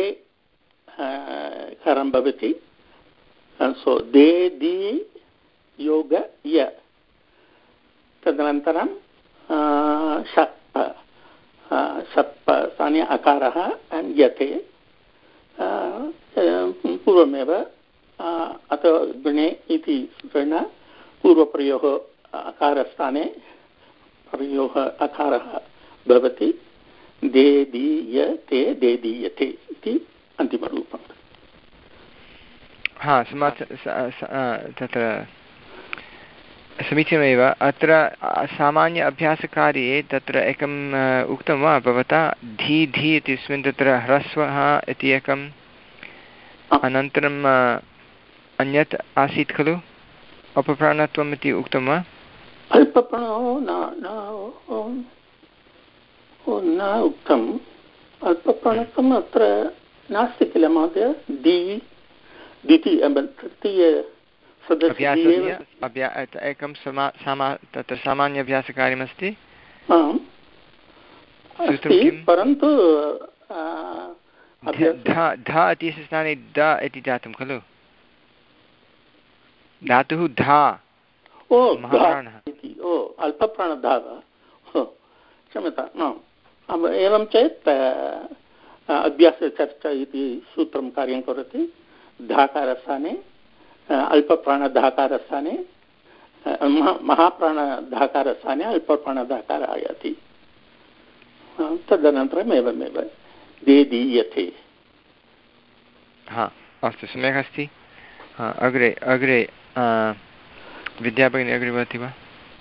करं भवति। सो दे दि योग य। तदनन्तरं शप् शप् स्थाने अकारः यते पूर्वमेव अत गुणे इति सूत्रेण पूर्वप्रयोः अकारस्थाने प्रयोः अकारः भवति, दे दीयते दे दीयते इति अन्तिमरूपम्। हा समाच तत्र समीचीनमेव। अत्र सामान्य अभ्यासकार्ये तत्र एकम् उक्तं वा भवता धी धी इत्यस्मिन् तत्र ह्रस्वः इति एकम्, अनन्तरम् अन्यत् आसीत् खलु अपप्राणत्वम् इति उक्तं वा? अल्पप्राणो न न उक्तम्। अल्पप्राणत्वम् अत्र नास्ति किल महोदय? दि दिति तृतीय एकं तत्र सामान्य अभ्यासकार्यमस्ति, परन्तु ध इत्यस्य स्थाने द इति जातं खलु, धातुः धा। ओ ओ अल्पप्राणधा वा? क्षम्यताम्। एवं चेत् अभ्यासचर्चा इति सूत्रं कार्यं करोति। धाकारस्थाने अल्पप्राणधाकारस्थाने महाप्राणधाकारस्थाने अल्पप्राणधाकार आयाति। तदनन्तरम् एवमेव दे दीयते। हा अस्तु, सम्यक् अस्ति। अग्रे अग्रे विद्याभगिनी अग्रे वदति वा?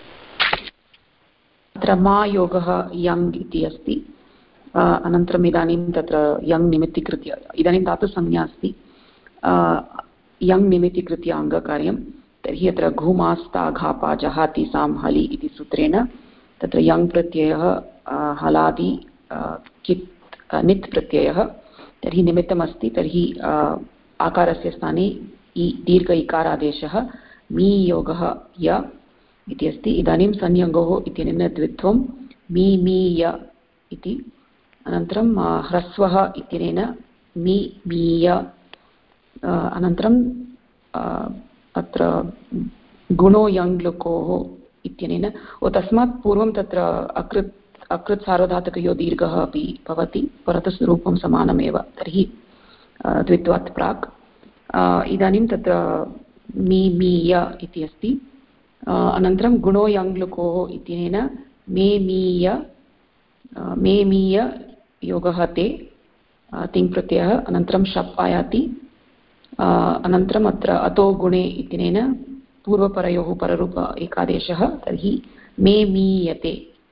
तत्र मा योगः यङ् इति अस्ति। अनन्तरम् इदानीं तत्र यङ् निमित्तीकृत्य इदानीं धातुसंज्ञा अस्ति, यङ् निमित्तीकृत्य अङ्गकार्यं। तर्हि अत्र घुमास्ता घापा जहाति सां हलि इति सूत्रेण तत्र यङ् प्रत्ययः हलादि कित् नित् प्रत्ययः तर्हि निमित्तमस्ति। तर्हि आकारस्य स्थाने इ दीर्घ इकारादेशः मी योगः य इति अस्ति। इदानीं संयङ्गोः इत्यनेन द्वित्वं मी मी य इति। अनन्तरं ह्रस्वः इत्यनेन मी मीय अनन्तरं अत्र गुणो यङ् लुकोः इत्यनेन ओ तस्मात् पूर्वं तत्र अकृत् अकृत् सार्वधातुकयो दीर्घः अपि भवति परन्तु रूपं समानमेव तर्हि द्वित्वात् प्राक् इदानीं तत्र मी मीय इति अस्ति अनन्तरं गुणो यङ् लुकोः इत्यनेन मे मीय मे मीय योगः ते तिङ् प्रत्ययः अनन्तरं शप् आयाति अनन्तरम् अत्र अतो गुणे इत्यनेन पूर्वपरयोः पररूप एकादेशः तर्हि मे मीयते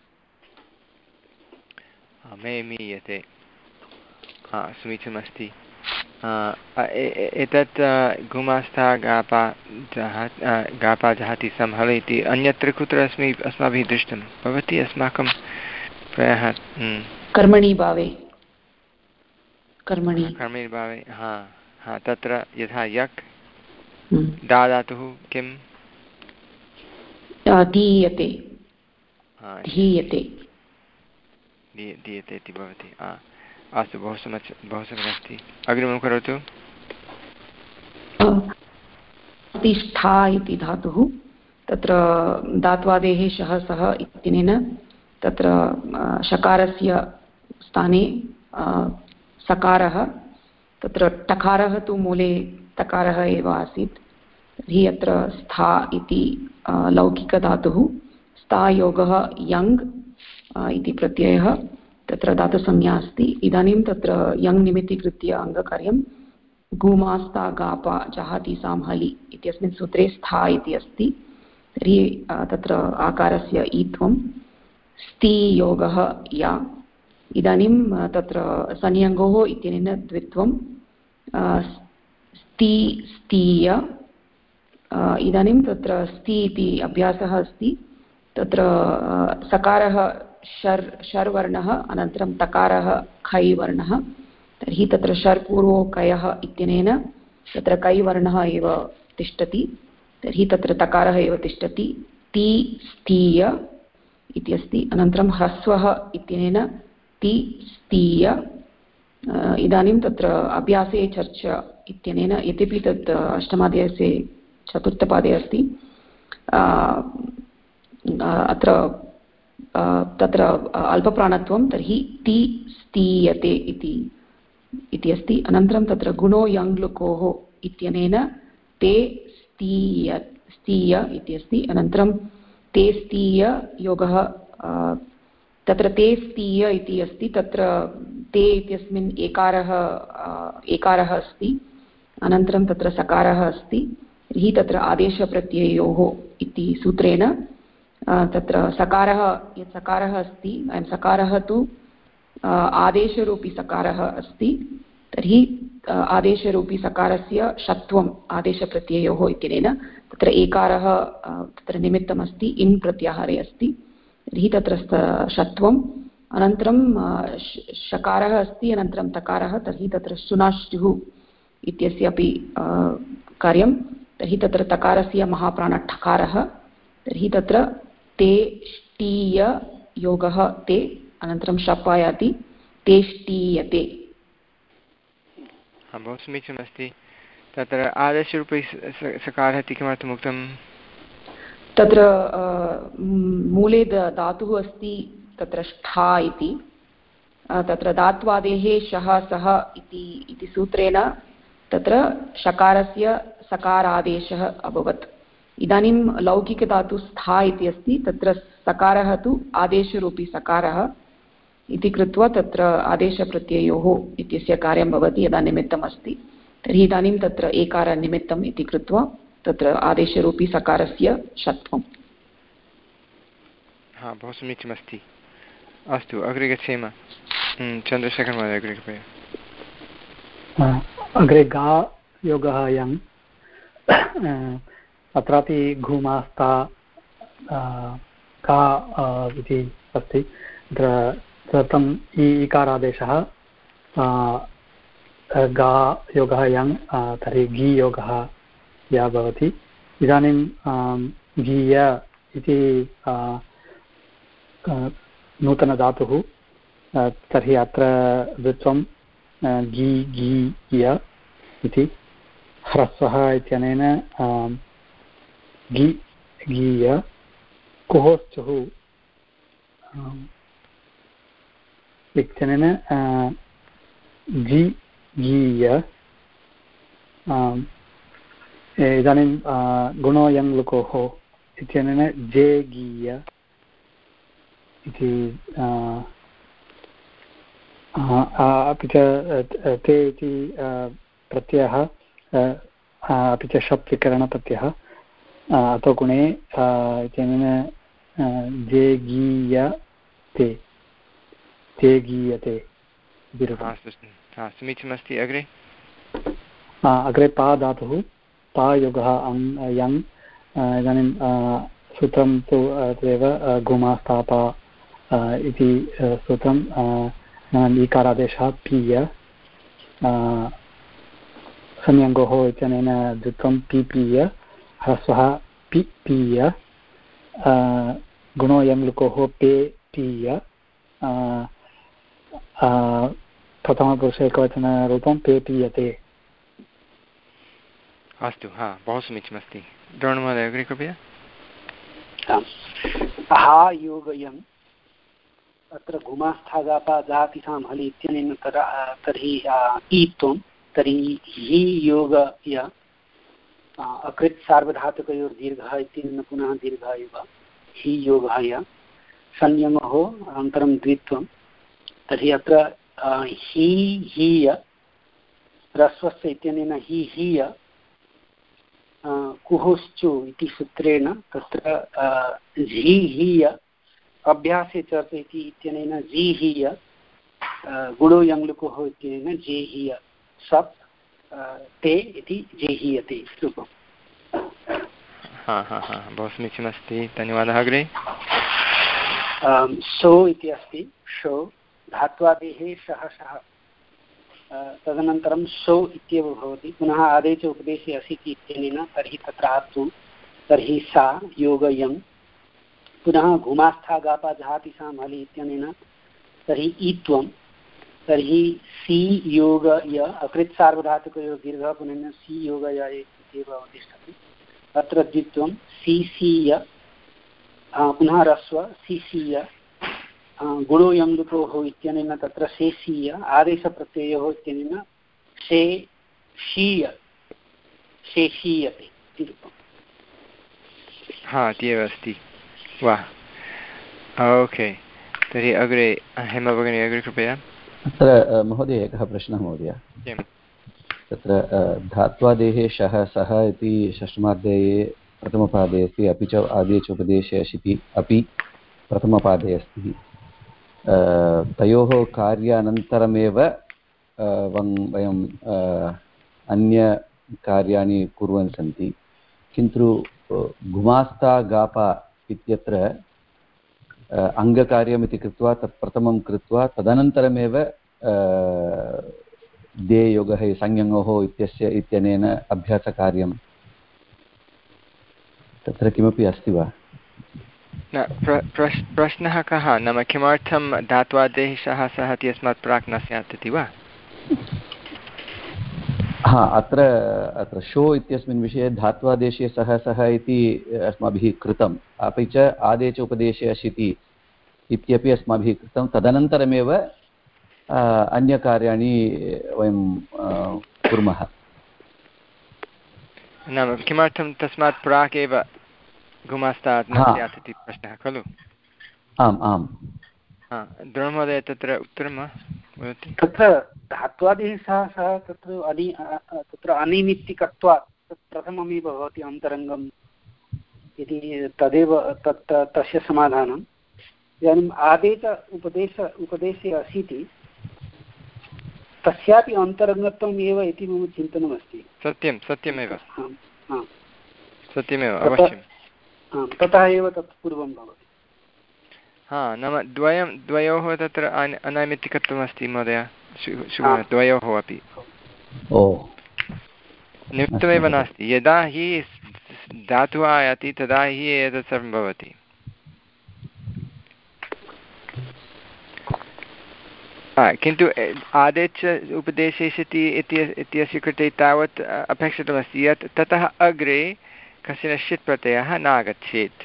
मे मीयते समीचीनमस्ति एतत् गुमास्ता गापा जह गापा जहाति संहल इति अन्यत्र कुत्र अस्मि अस्माभिः दृष्टं भवति अस्माकं प्रायः कर्मणि भावे कर्मणि कर्मणि भावे हा हा तत्र यथा यक् दादातुः किं दीयते दीयते दीयते इति भवति अस्तु बहु सम्यक् बहु सम्यक् अस्ति अग्रिमं करोतु तिष्ठा इति धातुः तत्र धात्वादेः शः सः इत्यनेन तत्र शकारस्य स्थाने सकारः तत्र टकारः तु मूले तकारः एव आसीत् तर्हि अत्र स्था इति लौकिकधातुः स्थायोगः यङ् इति प्रत्ययः तत्र धातुसंज्ञा अस्ति इदानीं तत्र यङ् निमित्तीकृत्य अङ्गकार्यं गुमास्ता गापा जहाति सांहलि इत्यस्मिन् सूत्रे स्था इति अस्ति तर्हि तत्र आकारस्य ईत्वं स्थियोगः या इदानीं तत्र संयङ्गोः इत्यनेन द्वित्वं स्ति स्तीय इदानीं तत्र स्ति इति अभ्यासः अस्ति तत्र सकारः शर् शर् वर्णः अनन्तरं तकारः खै वर्णः तर्हि तत्र शर् पूर्वो कयः इत्यनेन तत्र कै वर्णः एव तिष्ठति तर्हि तत्र तकारः एव तिष्ठति ति स्थीय इति अस्ति अनन्तरं ह्रस्वः इत्यनेन ति स्थीय इदानीं तत्र अभ्यासे चर्च इत्यनेन यद्यपि तत् अष्टमाध्यायस्य चतुर्थपादे अस्ति अत्र तत्र अल्पप्राणत्वं तर्हि ति स्थीयते इति इति अस्ति अनन्तरं तत्र गुणो यङ् लुकोः इत्यनेन ते स्थीय स्थीय इति अस्ति अनन्तरं ते स्थीय योगः तत्र ते स्थीय इति अस्ति तत्र ते इत्यस्मिन् एकारः एकारः अस्ति अनन्तरं तत्र सकारः अस्ति तर्हि तत्र आदेशप्रत्ययोः इति सूत्रेण तत्र सकारः यत् सकारः अस्ति अयं सकारः तु आदेशरूपी सकारः अस्ति तर्हि आदेशरूपी सकारस्य षत्वम् आदेशप्रत्ययोः इत्यनेन तत्र एकारः तत्र निमित्तमस्ति इन् प्रत्याहारे अस्ति तर्हि तत्र षत्वम् अनन्तरं शकारः अस्ति अनन्तरं तकारः तर्हि तत्र शुनाश्चुः इत्यस्य अपि कार्यं तर्हि तत्र तकारस्य महाप्राणठकारः तर्हि तत्र ते ष्टीय योगः ते अनन्तरं शप् आयाति ते ष्टीयते बहु समीचीनमस्ति तत्र आदेशरूपे सकारः इति किमर्थम् उक्तं तत्र मूले धातुः अस्ति तत्र ष्ठा इति तत्र धात्वादेः शः सः इति इति सूत्रेण तत्र शकारस्य सकारादेशः अभवत् इदानीं लौकिकधातु स्था इति अस्ति तत्र सकारः तु आदेशरूपी सकारः इति कृत्वा तत्र आदेशप्रत्ययोः इत्यस्य कार्यं भवति यदा निमित्तम् अस्ति तर्हि इदानीं तत्र एकारनिमित्तम् इति कृत्वा तत्र आदेशरूपी सकारस्य षत्वम् हा बहु समीचीनमस्ति अस्तु अग्रे गच्छेम चन्द्रशेखर महोदय अग्रे कृपया अग्रे गा योगः यङ् अत्रापि घूमास्ता का इति अस्ति तदर्थम् ईकारादेशः गा योगः यङ् तर्हि घी योगः या भवति इदानीं घीय इति नूतनधातुः तर्हि अत्र द्वित्वं घी घी य इति ह्रस्वः इत्यनेन गि गीय कुहोश्चुः इत्यनेन जि गीय इदानीं गुणो यङ् लुकोः इत्यनेन जे गीय इति अपि च ते इति प्रत्ययः अपि च शप् विकरणप्रत्ययः अतो गुणे इत्यनेन जे गीयते ते गीयते समीचीनमस्ति। अग्रे अग्रे पा धातुः पा योगः अङ् यङ् इदानीं सूत्रं तु तदेव गुमास्तापा इति सूत्रं ईकारादेशः पीय संयङ्गोः इत्यनेन द्वित्वं पिपीय ह्रस्वः पि पीय गुणो यङ् लुकोः पे पीय प्रथमपुरुष एकवचनरूपं पे पीयते। अस्तु, हा, बहु समीचीनमस्ति। द्रोणमहोदय अग्रे कृपया। हा योगयम् अत्र गुमास्थागापा जातिसां हलि इत्यनेन तर्हि ईत्वं तर्हि हि योगय अकृत् सार्वधातुकयोर्दीर्घः इत्यनेन पुनः दीर्घः एव हि योगाय संयमः अनन्तरं द्वित्वं तर्हि अत्र हि हीय ह्रस्वस्य इत्यनेन हि हीय कुहुश्चु इति सूत्रेण तत्र झि हीय अभ्यासे चर्च इति इत्यनेन झि हीय गुणो यङ्लुकुः इत्यनेन जे हीय सप् ते इति जे हीयते रूपम्। हा हा हा बहु समीचीनमस्ति, धन्यवादः। अग्रे शो इति अस्ति। शो धात्वादेः शः शः तदनन्तरं शो इत्येव भवति। पुनः आदेश उपदेशे असिति इत्यनेन तर्हि तत्र आत्तु तर्हि सा योगयं पुनः घुमास्था गापा जहातिसां हलि इत्यनेन तर्हि ईत्वं तर्हि सी योगय अकृत् सार्वधातुकयोः दीर्घः पुनः सी योगय इत्येव अवतिष्ठति। अत्र द्वित्वं सी सीय पुनः ह्रस्व सीसीय गुणो यङ् लुकोः इत्यनेन तत्र शेषीय आदेशप्रत्ययोः इत्यनेन शे शीय शेषीयते इति रूपम्। हा इत्येव अस्ति वा। ओके, तर्हि अग्रे हेमा भगिनी अग्रे कृपया। अत्र महोदय एकः प्रश्नः महोदय। तत्र धात्वादेः शः सः इति षष्ठमाध्याये प्रथमपादे अस्ति, अपि च आदेश उपदेशे अशिति अपि प्रथमपादे अस्ति। तयोः कार्यानन्तरमेव वयं अन्यकार्याणि कुर्वन् सन्ति, किन्तु गुमास्ता गापा इत्यत्र अङ्गकार्यम् इति कृत्वा तत् प्रथमं कृत्वा तदनन्तरमेव दे योगः संयङ्गोः इत्यस्य इत्यनेन अभ्यासकार्यं तत्र किमपि अस्ति वा? न, प्रश्नः कः नाम किमर्थं धात्वादेः शः सः इति अस्मात् प्राक् न स्यात् इति वा? हा, अत्र अत्र शो इत्यस्मिन् विषये धात्वादेशे सः सः इति अस्माभिः कृतम्, अपि च आदेश उपदेशे अशिति इत्यपि अस्माभिः कृतं, तदनन्तरमेव अन्यकार्याणि वयं कुर्मः। नाम किमर्थं तस्मात् प्राक् एव गुमास्तात् न स्यात् इति प्रश्नः खलु? आम् आम्। द्रोणमहोदय तत्र उत्तरं वदति। तत्र धात्वादिः सह सह तत्र अनि तत्र अनिमित्तिकत्वात् तत् प्रथममेव भवति अन्तरङ्गम् इति तदेव तत् तस्य समाधानम्। इदानीम् आदेश उपदेश उपदेशे असीति तस्यापि अन्तरङ्गत्वम् एव इति मम चिन्तनमस्ति। सत्यं सत्यमेव सत्यमेव अवश्यं ततः एव तत् पूर्वं भवति। हा, नाम द्वयं द्वयोः तत्र अनैमित्तिकत्वमस्ति महोदय, द्वयोः अपि निमित्तमेव नास्ति। यदा हि धातुः आयाति तदा हि एतत् सर्वं भवति। किन्तु आदेश उपदेशेषति इत्यस्य कृते तावत् अपेक्षितमस्ति यत् ततः अग्रे कश्चनश्चित् प्रत्ययः नागच्छेत्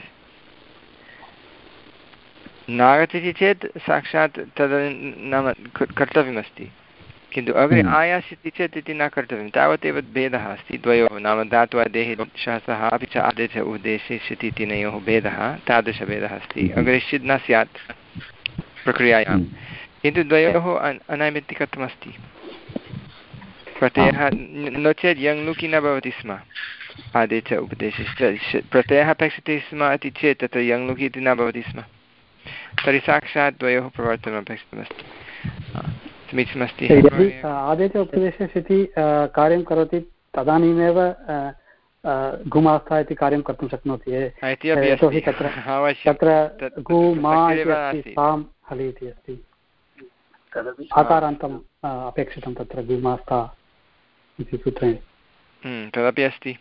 नागच्छति चेत् साक्षात् तद् नाम कर्तव्यमस्ति किन्तु अग्रे आयास्यति चेत् इति न कर्तव्यं तावदेव भेदः अस्ति द्वयोः नाम धात्वादेः सह अपि च आदेश उपदेशेषति इत्यनयोः भेदः तादृशभेदः अस्ति अग्रे षित् न स्यात् प्रक्रियायां किन्तु द्वयोः अनैमित्तिकत्वमस्ति प्रत्ययः नो चेत् यङ्लुकि न भवति स्म आदेश उपदेशे प्रत्ययः अपेक्षते स्म इति चेत् तत्र यङ्लुकि इति न भवति स्म तर्हि साक्षात् द्वयोः प्रवर्तनम् अपेक्षितमस्ति समीचीनमस्ति यदि आदेश उपदेशे कार्यं करोति तदानीमेव गुमास्था इति कार्यं कर्तुं शक्नोति यतोहि तत्र तत्र गु मा इति साम् हलि इति अस्ति आकारान्तम् अपेक्षितं तत्र गुमास्था इति सूत्रेण तदपि अस्ति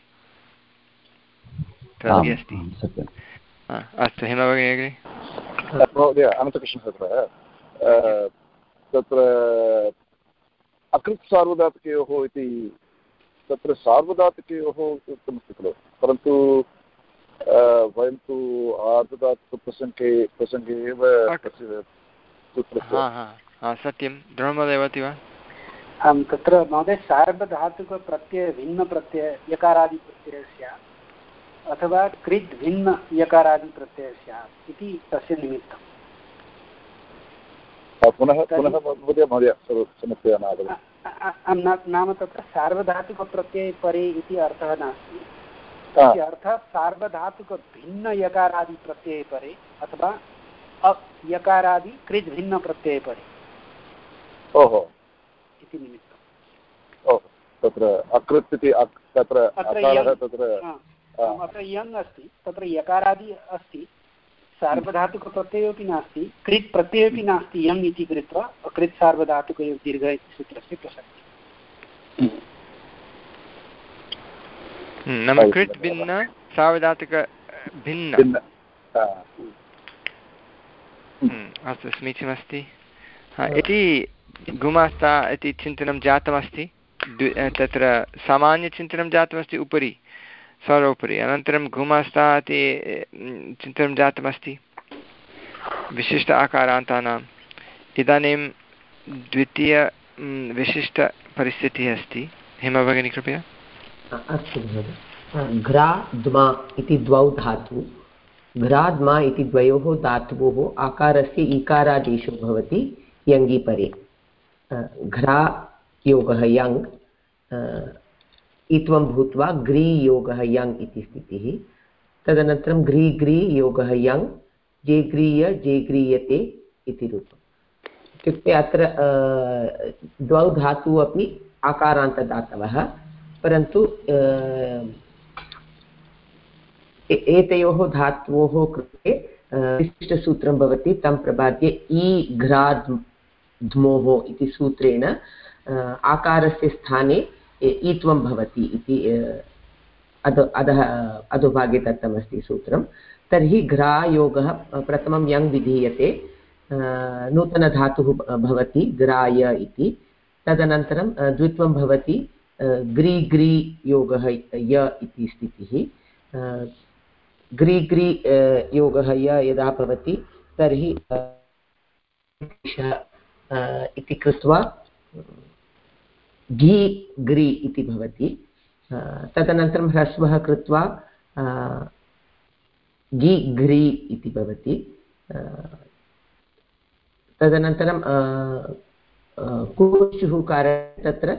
तदपि अस्ति अस्तु हेमा भगिनी अग्रे महोदय अनन्तकृष्णः तत्र तत्र अकृत् सार्वधातुकयोः इति तत्र सार्वधातुकयोः उक्तमस्ति खलु परन्तु वयं तु आर्धधातुकप्रसङ्गे प्रसङ्गे एव तस्य सूत्रस्य सत्यं दृढमहोदय वदति वा आं तत्र महोदय सार्वधातुकप्रत्यय भिन्नप्रत्यय यकारादिप्रत्ययस्य अथवा कृत् भिन्न यकारादिप्रत्ययस्य इति तस्य निमित्तम् पुनः पुनः महोदय महोदय समस्या नागतम् नाम तत्र सार्वधातुकप्रत्यये परे इति अर्थः नास्ति अर्थः सार्वधातुकभिन्नयकारादिप्रत्यये परे अथवा यकारादि कृत् भिन्नप्रत्यये परे ओहो इति निमित्तम् ओहो तत्र अकृत् इति तत्र तत्र अत्र यङ् अस्ति तत्र यकारादि अस्ति सार्वधातुकप्रत्ययोपि नास्ति कृत् प्रत्ययोपि नास्ति यङ् इति कृत्वा अकृत् सार्वधातुकयोः दीर्घ इति सूत्रस्य प्रसक्तिः नाम कृत् भिन्न सार्वधातुक भिन्न अस्तु समीचीनमस्ति इति गुमास्ता इति चिन्तनं जातमस्ति तत्र सामान्यचिन्तनं जातमस्ति उपरि सर्वोपरि अनन्तरं गुमास्ता इति चिन्तनं जातमस्ति विशिष्ट आकारान्तानाम् इदानीं द्वितीय विशिष्टपरिस्थितिः अस्ति हेमा भगिनी कृपया अस्तु महोदय घ्रा द्मा इति द्वौ धातु घ्रा द्मा इति द्वयोः धातुवोः आकारस्य ईकारादेशो भवति यङि परे घ्रा योगः यङ् इत्वं भूत्वा ग्री योगः यङ् इति स्थितिः तदनन्तरं घ्री ग्री योगः यङ् जेग्रीय जेग्रीयते इति रूपम् इत्युक्ते अत्र द्वौ धातुः अपि आकारान्तदातवः परन्तु एतयोः धातोः कृते विशिष्टसूत्रं भवति तं प्रबाद्य इ घ्रा ध्मोः इति सूत्रेण आकारस्य स्थाने ईत्वं भवति इति अध अधः अधोभागे दत्तमस्ति सूत्रं तर्हि घ्रायोगः प्रथमं यङ् विधीयते नूतनधातुः भवति घ्राय इति तदनन्तरं द्वित्वं भवति ग्री ग्री योगः य इति स्थितिः ग्री ग्री योगः य यदा भवति तर्हि इति कृत्वा घी ग्री इति भवति तदनन्तरं ह्रस्वः कृत्वा घी घ्री इति भवति तदनन्तरं कुचुः कारणे तत्र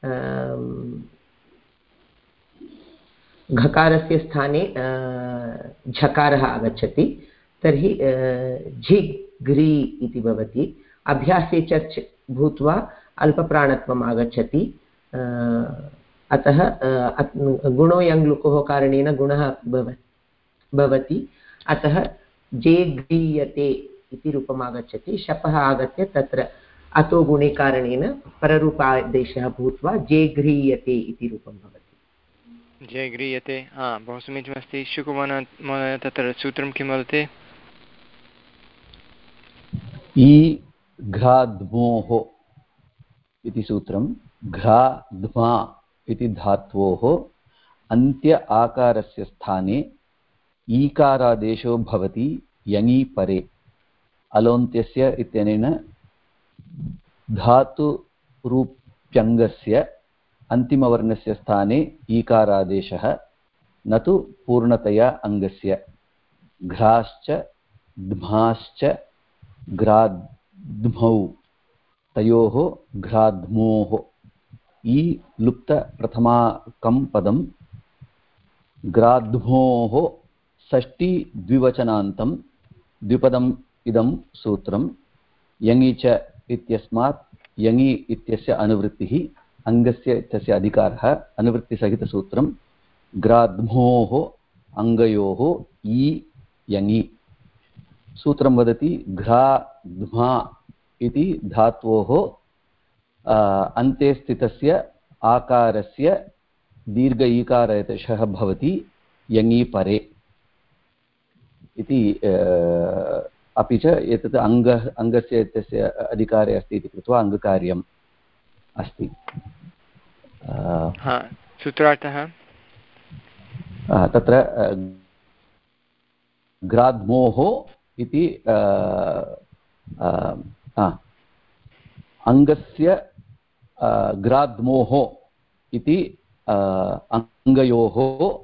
घकारस्य स्थाने झकारः आगच्छति तर्हि झिघ्री इति भवति अभ्यासे चर्च भूत्वा अल्पप्राणत्वम् आगच्छति अतः गुणो यङ् लुकोः कारणेन गुणः भवति अतः जेग्रीयते इति रूपम् आगच्छति शपः आगत्य तत्र अतो गुणे कारणेन पररूपादेशः भूत्वा जेघ्रीयते इति रूपं भवति जेघ्रीयते हा बहु समीचीनमस्ति शुकुमार महोदय तत्र सूत्रं किं वदति इ घ्राध्मोः इति सूत्रं घ्राध्मा इति धात्वोः अन्त्य आकारस्य स्थाने ईकारादेशो भवति यङि परे अलोन्त्यस्य इत्यनेन धातुरूप्यङ्गस्य अन्तिमवर्णस्य स्थाने ईकारादेशः न तु पूर्णतया अङ्गस्य घ्राश्च ध्माश्च घ्राध्मौ तयोः घ्राध्मोः ई लुप्तप्रथमाकं पदं घ्राध्मोः षष्ठी द्विवचनान्तं द्विपदम् इदं सूत्रं यङि च इत्यस्मात् यङि इत्यस्य अनुवृत्तिः अङ्गस्य इत्यस्य अधिकारः अनुवृत्तिसहितसूत्रं घ्राध्मोः अङ्गयोः ई यङि सूत्रं वदति घ्राध्मा इति धात्वोः अन्ते स्थितस्य आकारस्य दीर्घ ईकारयतशः भवति यङि परे इति अपि च एतत् अङ्ग अङ्गस्य इत्यस्य अधिकारे अस्ति इति कृत्वा अङ्गकार्यम् अस्ति। सूत्रार्थः तत्र घ्राध्मोः इति अङ्गस्य घ्राध्मोः इति अङ्गयोः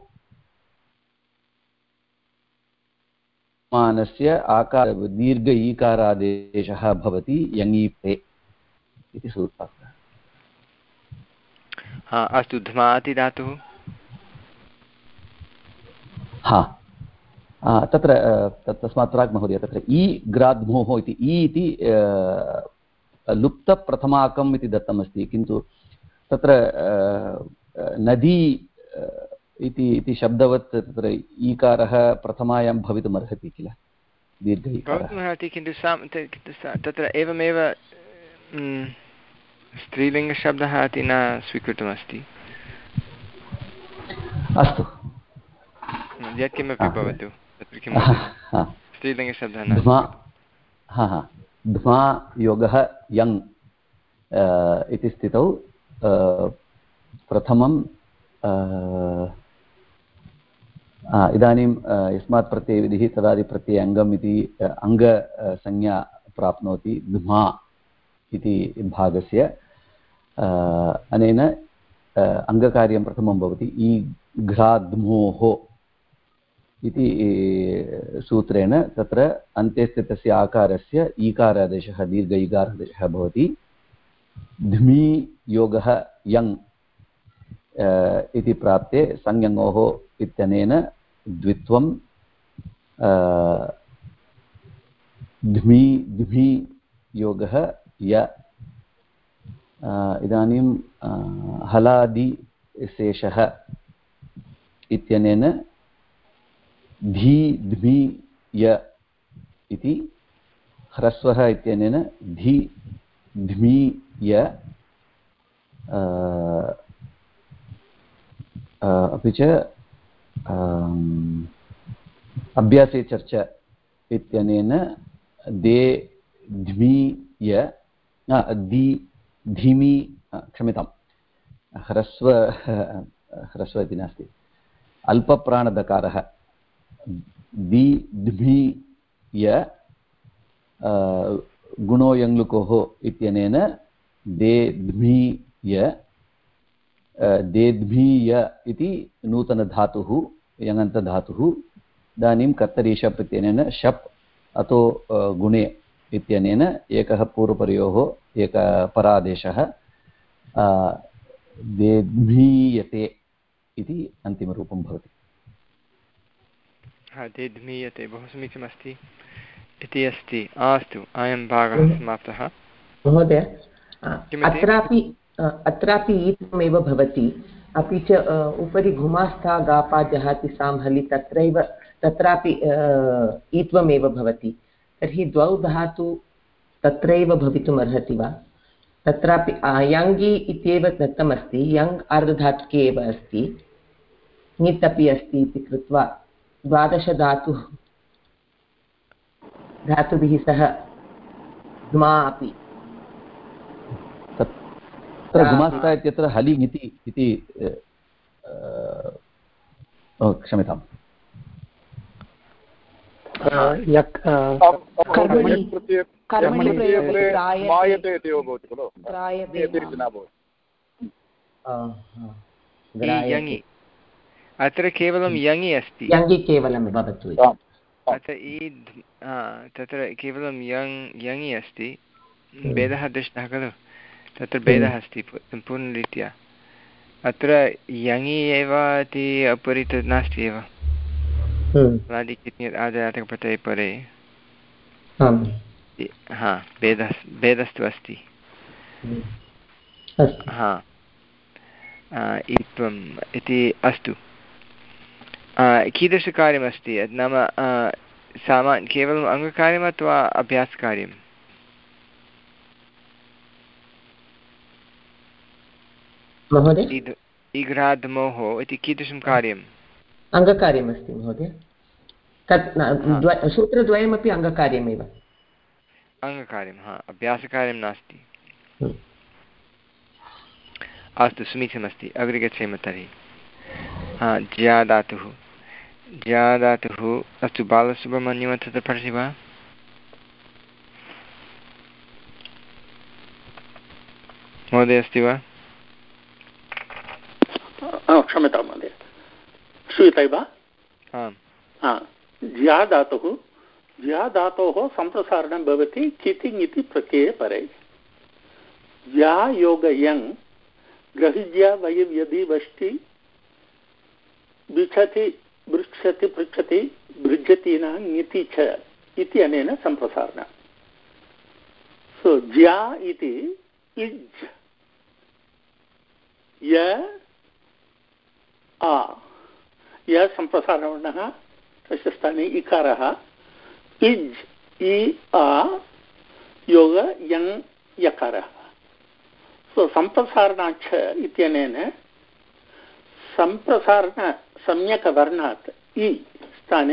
मानस्य आकार दीर्घ ईकारादेशः भवति यङि पे इति सूत्रार्थः। हा अस्तु ध्माति धातुः हा तत्र तस्मात् प्राक् महोदय तत्र ई घ्राध्मोः इति ई इति लुप्तप्रथमाकम् इति दत्तमस्ति किन्तु तत्र नदी इति इति शब्दवत् तत्र ईकारः प्रथमायां भवितुमर्हति किल दीर्घ भवितुमर्हति किन्तु तत्र एवमेव स्त्रीलिङ्गशब्दः इति न स्वीकृतमस्ति। अस्तु यत्किमपि भवतु तत्र किं स्त्रीलिङ्गशब्दः न हा हा ध्मा योगः यङ् इति स्थितौ प्रथमं इदानीं यस्मात् प्रत्ययविधिः तदादिप्रत्यये अङ्गम् इति अङ्गसंज्ञा प्राप्नोति ध्मा इति भागस्य अनेन अङ्गकार्यं प्रथमं भवति ई घ्राध्मोः इति सूत्रेण तत्र अन्ते स्थितस्य आकारस्य ईकारादेशः दीर्घ ईकारादेशः भवति ध्मी योगः यङ् इति प्राप्ते संयङोः इत्यनेन द्वित्वं ध्मी ध्मी योगः य इदानीं हलादिशेषः इत्यनेन धी ध्मी य इति ह्रस्वः इत्यनेन धी ध्मी य अपि च अभ्यासे चर्चा इत्यनेन दे ध्मीय दी धीमी क्षम्यतां ह्रस्व ह्रस्व इति नास्ति अल्पप्राणदकारः दि ध्मीय गुणो यङ्लुकोः इत्यनेन दे ध्मीय देध्मीय इति नूतनधातुः यङन्तधातुः इदानीं कर्तरीशप् इत्यनेन शप् अतो गुणे इत्यनेन एकः पूर्वपरयोः एकः परादेशः देध्मीयते इति अन्तिमरूपं भवति। हा देध्मीयते बहु समीचीनमस्ति इति अस्ति। अस्तु अयं भागः समाप्तः महोदय। अत्रापि अत्रापि ईत्वमेव भवति अपि च उपरि घुमास्था गापा जहाति साम्हलि तत्रैव तत्रापि ईत्वमेव भवति तर्हि द्वौ धातु तत्रैव भवितुमर्हति वा? तत्रापि यङि इत्येव दत्तमस्ति यङ् आर्धधातुके एव अस्ति ङित् अपि अस्ति इति कृत्वा द्वादशधातुः धातुभिः सह मा अपि तत्र गुमास्ता इत्यत्र हलिङ् इति इति क्षम्यताम् मायते इति भवति खलु यङि अत्र केवलं यङि अस्ति यङि केवलं भवतु अत्र इ तत्र केवलं यङ् यङि अस्ति भेदः दृष्टः खलु तत्र भेदः अस्ति सम्पूर्णरीत्या अत्र यङि एव इति उपरि तु नास्ति एव आदयातकप्रत्यये परे हा भेदः भेदस्तु अस्ति हा इत्वम् इति अस्तु कीदृशकार्यमस्ति नाम सामा केवलम् अङ्गकार्यम् अथवा अभ्यासकार्यम् इघ्रादमोः इति कीदृशं कार्यम् अङ्गकार्यमस्ति महोदय तत् सूत्रद्वयमपि अङ्गकार्यमेव अङ्गकार्यं हा अभ्यासकार्यं नास्ति अस्तु समीचीनमस्ति अग्रे गच्छेम तर्हि हा ज्या धातुः ज्या धातुः अस्तु बालसुब्रह्मण्यं तत्र पठति वा महोदय अस्ति वा क्षम्यतां महोदय श्रूयते वा आम् ज्या धातुः ज्या धातोः सम्प्रसारणं भवति कितिङ् इति प्रत्यये परे ज्या योग यङ् ग्रहिज्या वयं यदि वष्टि बिच्छति पृच्छति पृच्छति भृजति न ङिति च इति अनेन सम्प्रसारणं सो ज्या इति इज् य आ य सम्प्रसारणवर्णः तस्य स्थाने इकारः इज् इ आ योग यङ् यकारः सो सम्प्रसारणाच्च इत्यनेन सम्प्रसारण सम्यक्वर्णात् इ स्थाने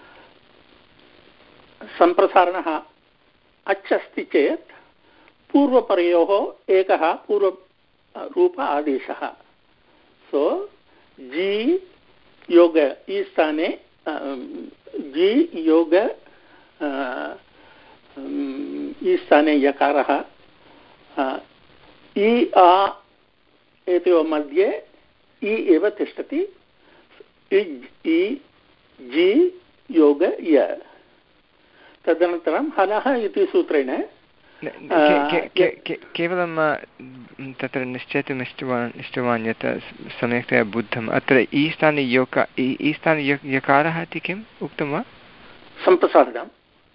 सम्प्रसारणः अच् अस्ति चेत् पूर्वपरयोः एकः पूर्वरूप आदेशः सो जि योग इ स्थाने जि योग इ स्थाने यकारः इ आ एतयोः मध्ये इ एव तिष्ठति इज् इ जि योग य तदनन्तरं हलः इति सूत्रेण केवलं तत्र निश्चेतुम् इष्टवान् इष्टवान् यत् सम्यक्तया बुद्धम् अत्र इ स्थाने योक इ स्थाने यकारः इति किम् उक्तं वा सम्प्रसारणं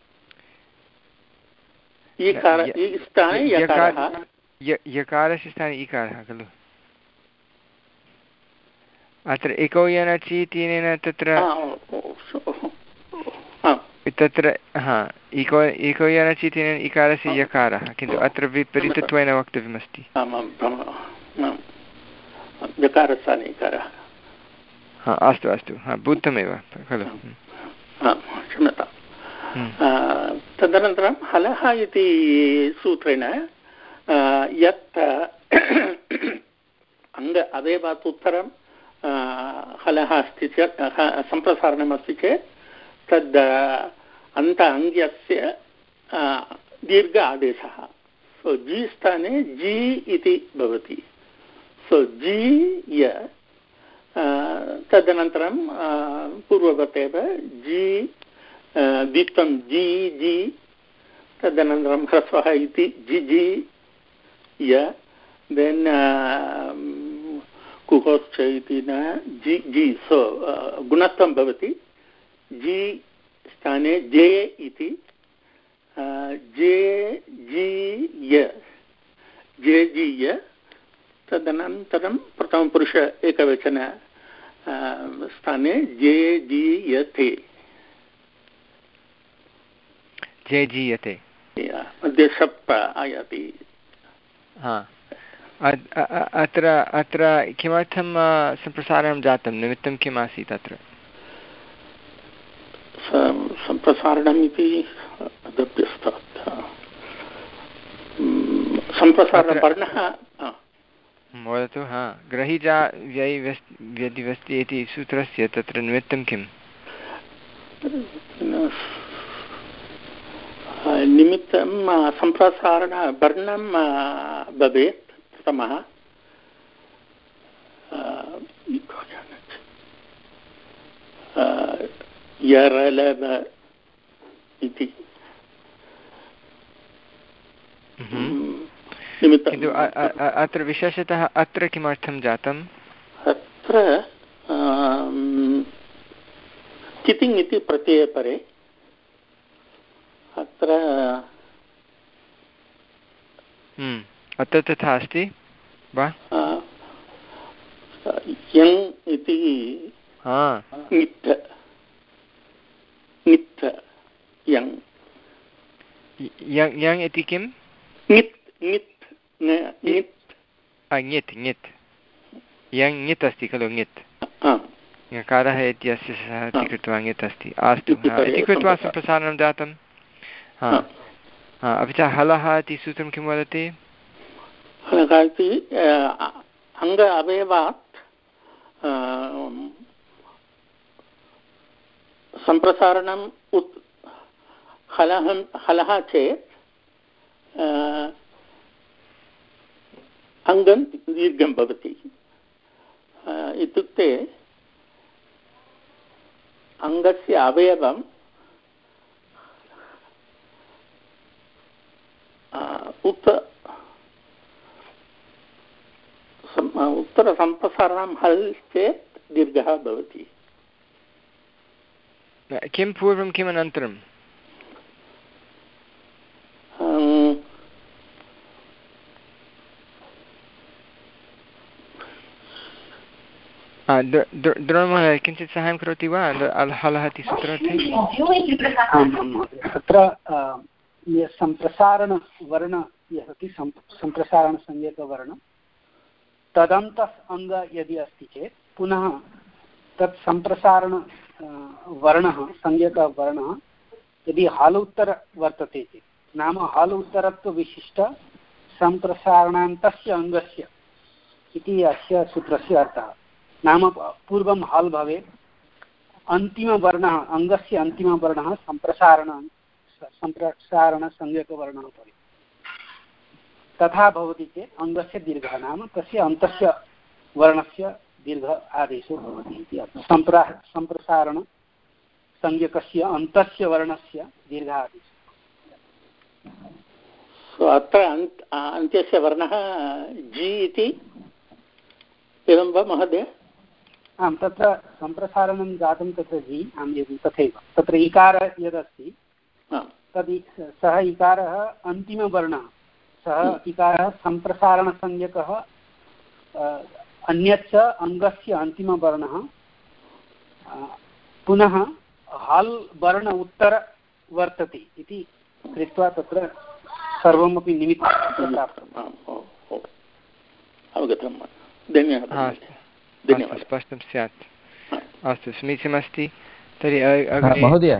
यकारस्य स्थाने इकारः खलु अत्र एको यनचि इत्यनेन तत्र तत्र हा इको इको यनचि इत्यनेन इकारस्य यकारः किन्तु अत्र विपरीतत्वेन वक्तव्यमस्ति यकारस्थाने इकारः हा अस्तु अस्तु हा बुद्धमेव खलु क्षम्यतां तदनन्तरं हलः इति सूत्रेण यत् अङ्ग अदेवात् उत्तरं हलः अस्ति चेत् सम्प्रसारणमस्ति चेत् तद् अन्त अङ्ग्यस्य दीर्घ आदेशः सो जि स्थाने जि इति भवति सो जि य तदनन्तरं पूर्ववत् एव जि द्वित्वं जि जि तदनन्तरं ह्रस्वः इति जि जि य देन् कुहोश्च इति न जि जि सो गुणत्वं भवति जि स्थाने जे इति जे जि य जे जि य तदनन्तरं प्रथमपुरुष एकवचन स्थाने जे जि यते जे जीयते मध्ये शप् आयाति हा अत्र अत्र किमर्थं सम्प्रसारणं जातं निमित्तं किम् आसीत् अत्र सम्प्रसारणम् इति अदभ्यस्तात् सम्प्रसारणवर्णः वदतु। हा, ग्रहीजा व्ययि व्यदिवस्ति इति सूत्रस्य तत्र निमित्तं किम्? निमित्तं सम्प्रसारणवर्णं भवेत् प्रथमः। यरलव इति किन्तु अत्र विशेषतः अत्र किमर्थं जातम्? अत्र चितिङ् इति प्रत्यये परे अत्र अत्र तथा अस्ति वा? यङ् इति ङित् ङित् यङ् यङ् इति किं? ङित् ङित् ङित् ङित् ङित् यङ् ङित् अस्ति खलु? ङित् ङकारः इत्यस्य सः इति कृत्वा ङित् अस्ति। अस्तु, इति कृत्वा सम्प्रसारणं जातं। हा, अपि च हलः इति सूत्रं किं वदति? हलः इति अङ्ग अवयवात् सम्प्रसारणम् उत् हलः हलः चेत् अङ्गं दीर्घं भवति। इत्युक्ते अङ्गस्य अवयवं उत् उत्तरसम्प्रसारणं हल् चेत् दीर्घः भवति। किं पूर्वं किम् अनन्तरं? द्रोणमहोदय किञ्चित् सहायं करोति वा हलः इति सूत्रार्थे? तत्र सम्प्रसारणवर्ण यः अस्ति सम्प्रसारणसंज्ञकवर्ण तदन्तः अङ्ग यदि अस्ति चेत् पुनः तत् सम्प्रसारण वर्णः संज्ञकवर्णः यदि हालुत्तर वर्तते चेत् नाम हालुत्तरत्वविशिष्ट सम्प्रसारणान्तस्य अङ्गस्य इति अस्य सूत्रस्य अर्थः। नाम पूर्वं हाल् भवेत्, अन्तिमवर्णः अङ्गस्य अन्तिमवर्णः सम्प्रसारण सम्प्रसारणसंज्ञकवर्णः भवेत्। तथा भवति चेत् अङ्गस्य दीर्घः नाम तस्य अन्तस्य वर्णस्य दीर्घ आदेशो भवति इति अर्थः। सम्प्रा सम्प्रसारणसंज्ञकस्य अन्तस्य वर्णस्य दीर्घ आदेशः। अत्र अन्त्यस्य वर्णः जि इति एवं वा महोदय? आं, तत्र सम्प्रसारणं जातं तत्र जि, आं यदि तथैव तत्र इकारः यदस्ति तद् सः इकारः अन्तिमवर्णः, सः इकारः सम्प्रसारणसंज्ञकः अन्यच्च अङ्गस्य अन्तिमवर्णः पुनः हाल् वर्ण उत्तर वर्तते इति कृत्वा तत्र सर्वमपि निमित्तं प्राप्तम्। अवगतं, धन्यवादः। स्पष्टं स्यात्। अस्तु, समीचीनमस्ति। तर्हि महोदय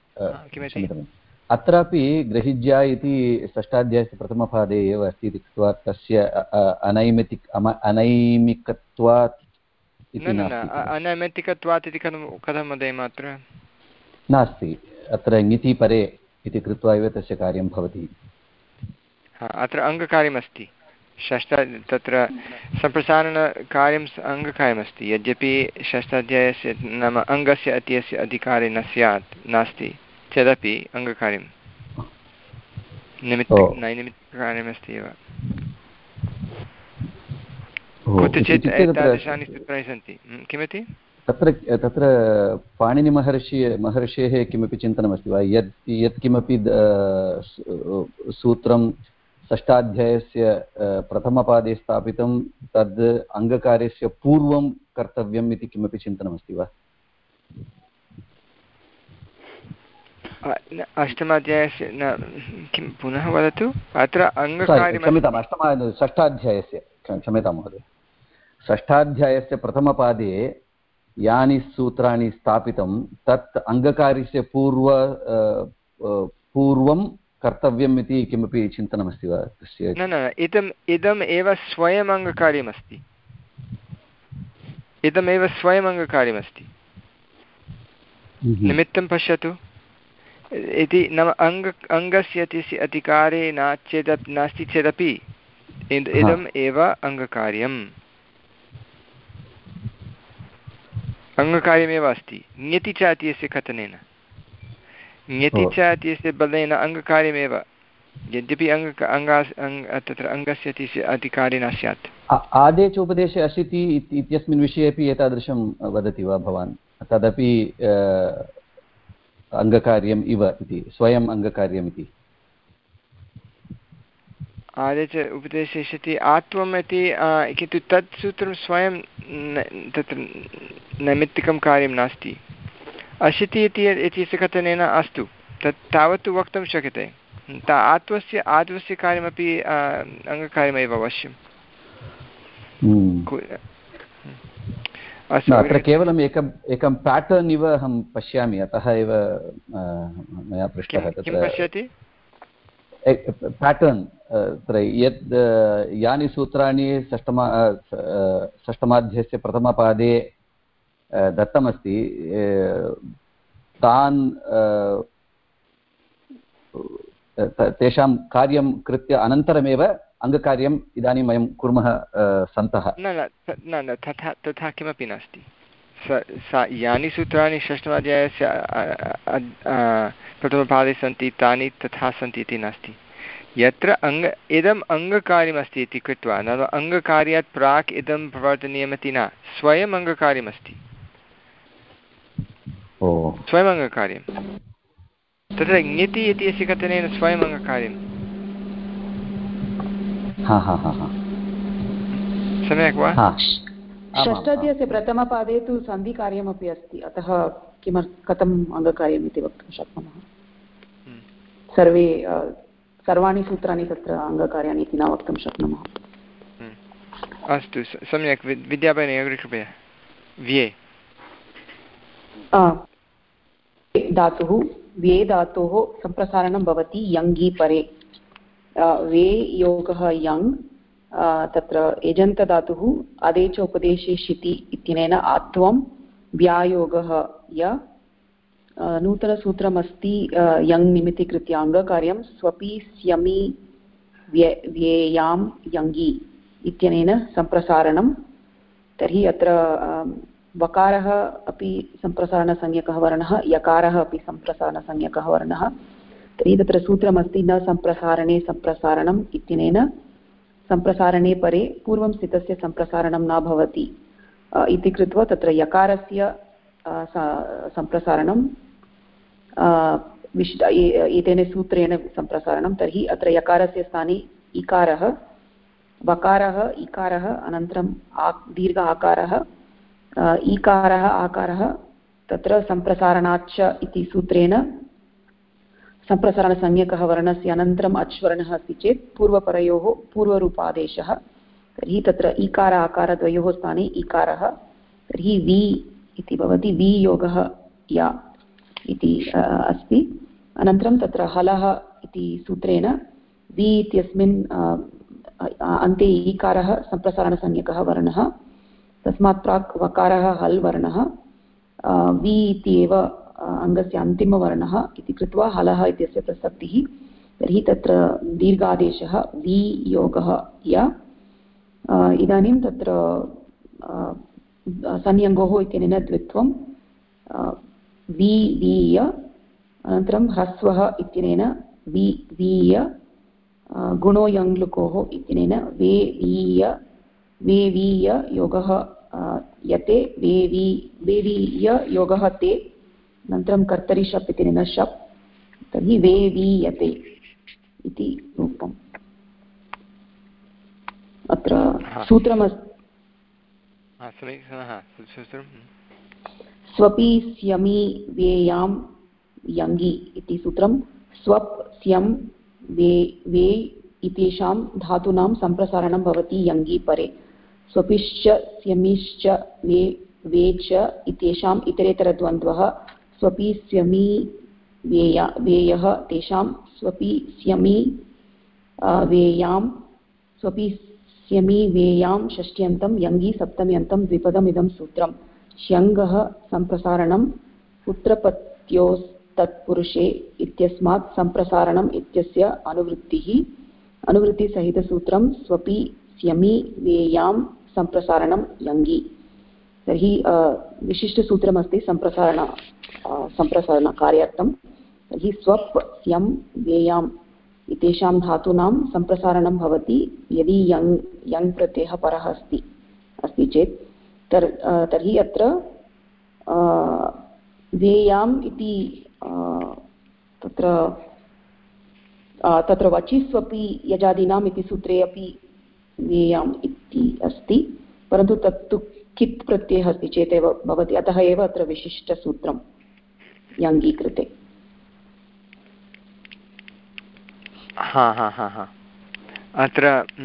अत्रापि ग्रहिज्या इति षष्ठाध्यायस्य प्रथमपादे एव अस्ति इति कृत्वा तस्य अनैमितिक अनैमिकत्वात् इति अनैमितिकत्वात् इति कथं कथं वदेम? अत्र नास्ति, अत्र ङिति परे इति कृत्वा एव तस्य कार्यं भवति। अत्र अङ्गकार्यमस्ति, षष्ठ तत्र सम्प्रसारणकार्यम् अङ्गकार्यमस्ति। यद्यपि षष्ठाध्यायस्य नाम अङ्गस्य अत्यस्य अधिकारे न स्यात् नास्ति चेदपि अङ्गकार्यं निमित्त नैनिमित्तकार्यमस्ति एव। कुत्रचित् एतादृशानि सूत्राणि सन्ति। किमिति? तत्र तत्र पाणिनिमहर्षि महर्षेः किमपि चिन्तनमस्ति वा? यत् यत्किमपि सूत्रं षष्ठाध्यायस्य प्रथमपादे स्थापितं तद् अङ्गकार्यस्य पूर्वं कर्तव्यम् इति किमपि चिन्तनमस्ति वा? अष्टमाध्यायस्य न किं पुनः वदतु? अत्र अङ्गकार्यं क्षम्यताम्, अष्टम षष्ठाध्यायस्य क्षम्यतां महोदय, षष्ठाध्यायस्य प्रथमपादे यानि सूत्राणि स्थापितं तत् अङ्गकार्यस्य पूर्व पूर्वं कर्तव्यम् इति किमपि चिन्तनमस्ति वा तस्य? न न इदम् इदम् एव स्वयम् अङ्गकार्यमस्ति इदमेव स्वयम् अङ्गकार्यमस्ति निमित्तं पश्यतु इति नाम अङ्ग अङ्गस्य इति अधिकारे न चेदपि नास्ति चेदपि इदम् एव अङ्गकार्यम् अङ्गकार्यमेव अस्ति ङति च इत्यस्य कथनेन ङति च इत्यस्य बलेन अङ्गकार्यमेव यद्यपि अङ्ग अङ्गा तत्र अङ्गस्य इति अधिकारे न स्यात्। आदेश उपदेशे अशीति इत्यस्मिन् विषये अपि एतादृशं वदति वा भवान्? तदपि अङ्गकार्यम् इव इति स्वयम् अङ्गकार्यम् इति। आदेश उपदेशे आत्वम् इति किन्तु तत् सूत्रं स्वयं तत्र नैमित्तिकं कार्यं नास्ति। अशिति इति इत्यस्य कथनेन अस्तु तत् तावत्तु वक्तुं शक्यते ता आत्वस्य आत्वस्य कार्यमपि अङ्गकार्यमेव अवश्यम्। अत्र केवलम् एकम् एकं प्याटर्न् इव अहं पश्यामि अतः एव मया पृष्टः। किं पश्यति? प्याटर्न् अत्र यत् यानि सूत्राणि षष्ठमा षष्ठमाध्यायस्य प्रथमपादे दत्तमस्ति तान् तेषां कार्यं कृत्य अनन्तरमेव अङ्गकार्यम् इदानीं वयं कुर्मः सन्तः। न न न तथा तथा किमपि नास्ति। सा यानि सूत्राणि षष्ठमाध्यायस्य प्रथमपादे सन्ति तानि तथा सन्ति इति नास्ति। यत्र अङ्ग इदम् अङ्गकार्यमस्ति इति कृत्वा नाम अङ्गकार्यात् प्राक् इदं प्रवर्तनीयमिति न स्वयम् अङ्गकार्यमस्ति स्वयम् अङ्गकार्यं तत्र ङति इत्यस्य कथनेन स्वयम् अङ्गकार्यं। सम्यक् वा? षष्ठाध्यायस्य प्रथमपादे तु सन्धिकार्यमपि अस्ति अतः किम कथम् अङ्गकार्यम् इति वक्तुं शक्नुमः। सर्वे सर्वाणि सूत्राणि तत्र अङ्गकार्याणि इति न वक्तुं शक्नुमः। अस्तु सम्यक् विद्याभगिनी अग्रे कृपया। व्ये धातुः व्ये धातोः सम्प्रसारणं भवति यङि परे। वे योगः यङ् तत्र एजन्तधातुः आदेश उपदेशे शिति इत्यनेन आत्वं व्यायोगः य नूतनसूत्रमस्ति यङ् निमित्तीकृत्य अङ्गकार्यं स्वपि स्यमि व्ये व्येयां यङि इत्यनेन सम्प्रसारणं। तर्हि अत्र वकारः अपि सम्प्रसारणसंज्ञकः वर्णः यकारः अपि सम्प्रसारणसंज्ञकः वर्णः। तर्हि तत्र सूत्रमस्ति न सम्प्रसारणे सम्प्रसारणम् इत्यनेन सम्प्रसारणे परे पूर्वं स्थितस्य सम्प्रसारणं न भवति इति कृत्वा तत्र यकारस्य सम्प्रसारणं विशिष्ट एतेन सूत्रेण सम्प्रसारणं। तर्हि अत्र यकारस्य स्थाने इकारः वकारः इकारः अनन्तरम् आ दीर्घ आकारः ईकारः आकारः तत्र सम्प्रसारणाच्च इति सूत्रेण सम्प्रसारणसंज्ञकः वर्णस्य अनन्तरम् अच्वर्णः अस्ति चेत् पूर्वपरयोः पूर्वरूपादेशः। तर्हि तत्र ईकार आकारद्वयोः स्थाने ईकारः तर्हि वि इति भवति वि योगः या इति अस्ति। अनन्तरं तत्र हलः इति सूत्रेण वि इत्यस्मिन् अन्ते ईकारः सम्प्रसारणसंज्ञकः वर्णः तस्मात् प्राक् वकारः हल् वर्णः वि इत्येव अङ्गस्य अन्तिमवर्णः इति कृत्वा हलः इत्यस्य प्रसक्तिः। तर्हि तत्र दीर्घादेशः वि योगः य। इदानीं तत्र संयङ्गोः इत्यनेन द्वित्वं वि वीय अनन्तरं ह्रस्वः इत्यनेन वि वीय गुणो यङ्लुकोः इत्यनेन वे वीय वे वीय योगः यते वे वी वे वीय योगः ते अनन्तरं कर्तरि शप् इत्यनेन शप् तर्हि वे वीयते इति रूपम्। अत्र सूत्रमस्ति स्वपि स्यमि वेयां यङि इति सूत्रं। स्वप् स्यं वे वे इत्येषां धातूनां सम्प्रसारणं भवति यङि परे। स्वपिश्च स्यमिश्च वे वे च इत्येषाम् इतरेतरद्वन्द्वः स्वपि स्यमि वेया वेयः तेषां स्वपि स्यमि वेयां स्वपि स्यमि वेयां षष्ट्यन्तं यङि सप्तम्यन्तं द्विपदमिदं सूत्रं श्यङ्गः सम्प्रसारणं पुत्रपत्योस्तत्पुरुषे इत्यस्मात् सम्प्रसारणम् इत्यस्य अनुवृत्तिः अनुवृत्तिसहितसूत्रं स्वपि स्यमि वेयां सम्प्रसारणं यङि। तर्हि विशिष्टसूत्रमस्ति सम्प्रसारण सम्प्रसारणकार्यार्थं। तर्हि स्वप् स्यं वेयाम् इत्येषां धातूनां सम्प्रसारणं भवति यदि यङ् यङ् प्रत्ययः परः अस्ति अस्ति चेत् तर् तर्हि अत्र वेयाम् इति तत्र तत्र वचि स्वपि यजादीनाम् इति सूत्रे अपि वेयाम् इति अस्ति, परन्तु तत्तु कित् प्रत्ययः अस्ति चेदेव भवति, अतः एव अत्र विशिष्टसूत्रं यङि कृते। हा हा हा हा अत्र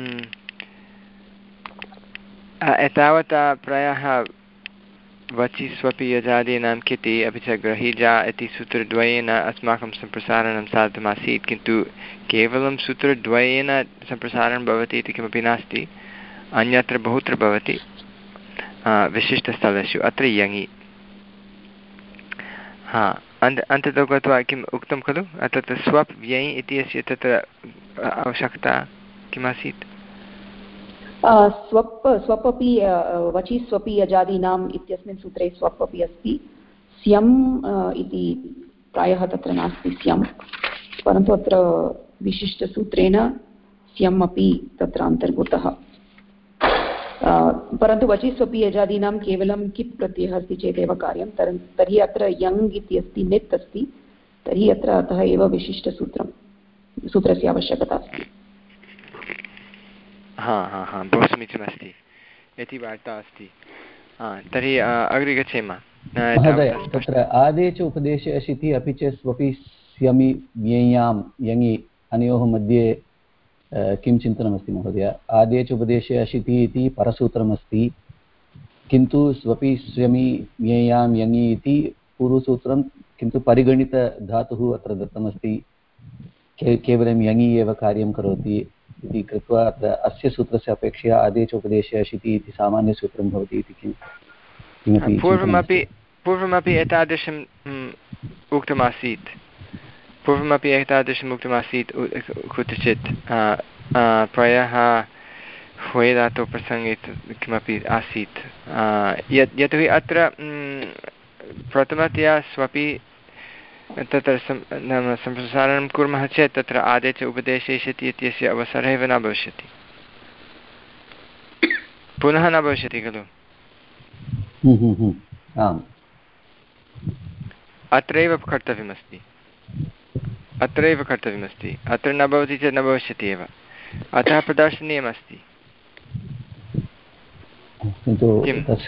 एतावता प्रायः वचि स्वपि यजादीनां किति अपि च ग्रहीजा इति सूत्रद्वयेन अस्माकं सम्प्रसारणं साधितमासीत्, किन्तु केवलं सूत्रद्वयेन सम्प्रसारणं भवति इति किमपि नास्ति, अन्यत्र बहुत्र भवति विशिष्टस्थलेषु। अत्र यङि हा अन्त अन्ततो गत्वा किम् उक्तं खलु तत्र स्वप् व्यञ् इत्यस्य तत्र आवश्यकता किमासीत्? स्वप् स्वप् अपि वचि स्वपि यजादीनाम् इत्यस्मिन् सूत्रे स्वप् अपि अस्ति, स्यम् इति प्रायः तत्र नास्ति स्यम्, परन्तु अत्र विशिष्टसूत्रेण स्यम् अपि तत्र अन्तर्भूतः। परन्तु वचि स्वपि यजादीनां केवलं कित् प्रत्ययः अस्ति चेदेव कार्यं, तर्हि अत्र यङ् इति अस्ति नित् अस्ति, तर्हि अत्र अतः एव विशिष्टसूत्रं सूत्रस्य आवश्यकता अस्ति। हा हा हा बहु समीचीनमस्ति इति वार्ता अस्ति। तर्हि अग्रे गच्छेम। तत्र आदे च उपदेशे अशिति अपि च स्वपि स्यमि व्येयां यङि अनयोः मध्ये किं चिन्तनमस्ति महोदय? आदे च उपदेशे अशिति इति परसूत्रमस्ति, किन्तु स्वपि स्यमि व्येयां यङि इति पूर्वसूत्रं, किन्तु परिगणितधातुः अत्र दत्तमस्ति, केवलं यङि एव कार्यं करोति इति कृत्वा अत्र अस्य सूत्रस्य अपेक्षया आदे च उपदेशे अशिति इति सामान्यसूत्रं भवति इति किं किमपि पूर्वमपि पूर्वमपि एतादृशम् उक्तमासीत् पूर्वमपि एतादृशम् उक्तमासीत् कुत्रचित् प्रायः हृदातुप्रसङ्गे किमपि आसीत्, यत् यतोहि अत्र प्रथमतया स्वपि तत्र नाम सम्प्रसारणं कुर्मः चेत् तत्र आदे च उपदेशयिष्यति इत्यस्य अवसरः एव न भविष्यति, पुनः न भविष्यति खलु। अत्रैव कर्तव्यमस्ति अत्रैव कर्तव्यमस्ति अत्र न भवति चेत् न भविष्यति एव, अतः प्रदर्शनीयमस्ति। किन्तु तस्य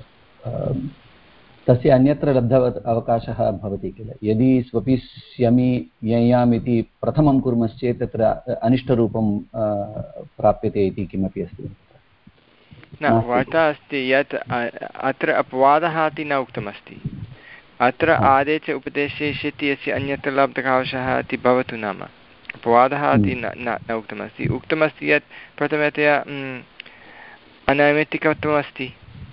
तस्य अन्यत्र लब्ध अवकाशः भवति किल, यदि स्वपि स्यमि व्ययाम् इति प्रथमं कुर्मश्चेत् तत्र अनिष्टरूपं प्राप्यते इति किमपि अस्ति न? वार्ता अस्ति यत् अत्र अपवादः इति न उक्तमस्ति, अत्र आदे च उपदेशेष्यति यस्य अन्यत्र लब्धकावशः इति भवतु, नाम अपवादः इति न न उक्तमस्ति। उक्तमस्ति यत् प्रथमतया अनैमित्तिकत्वमस्ति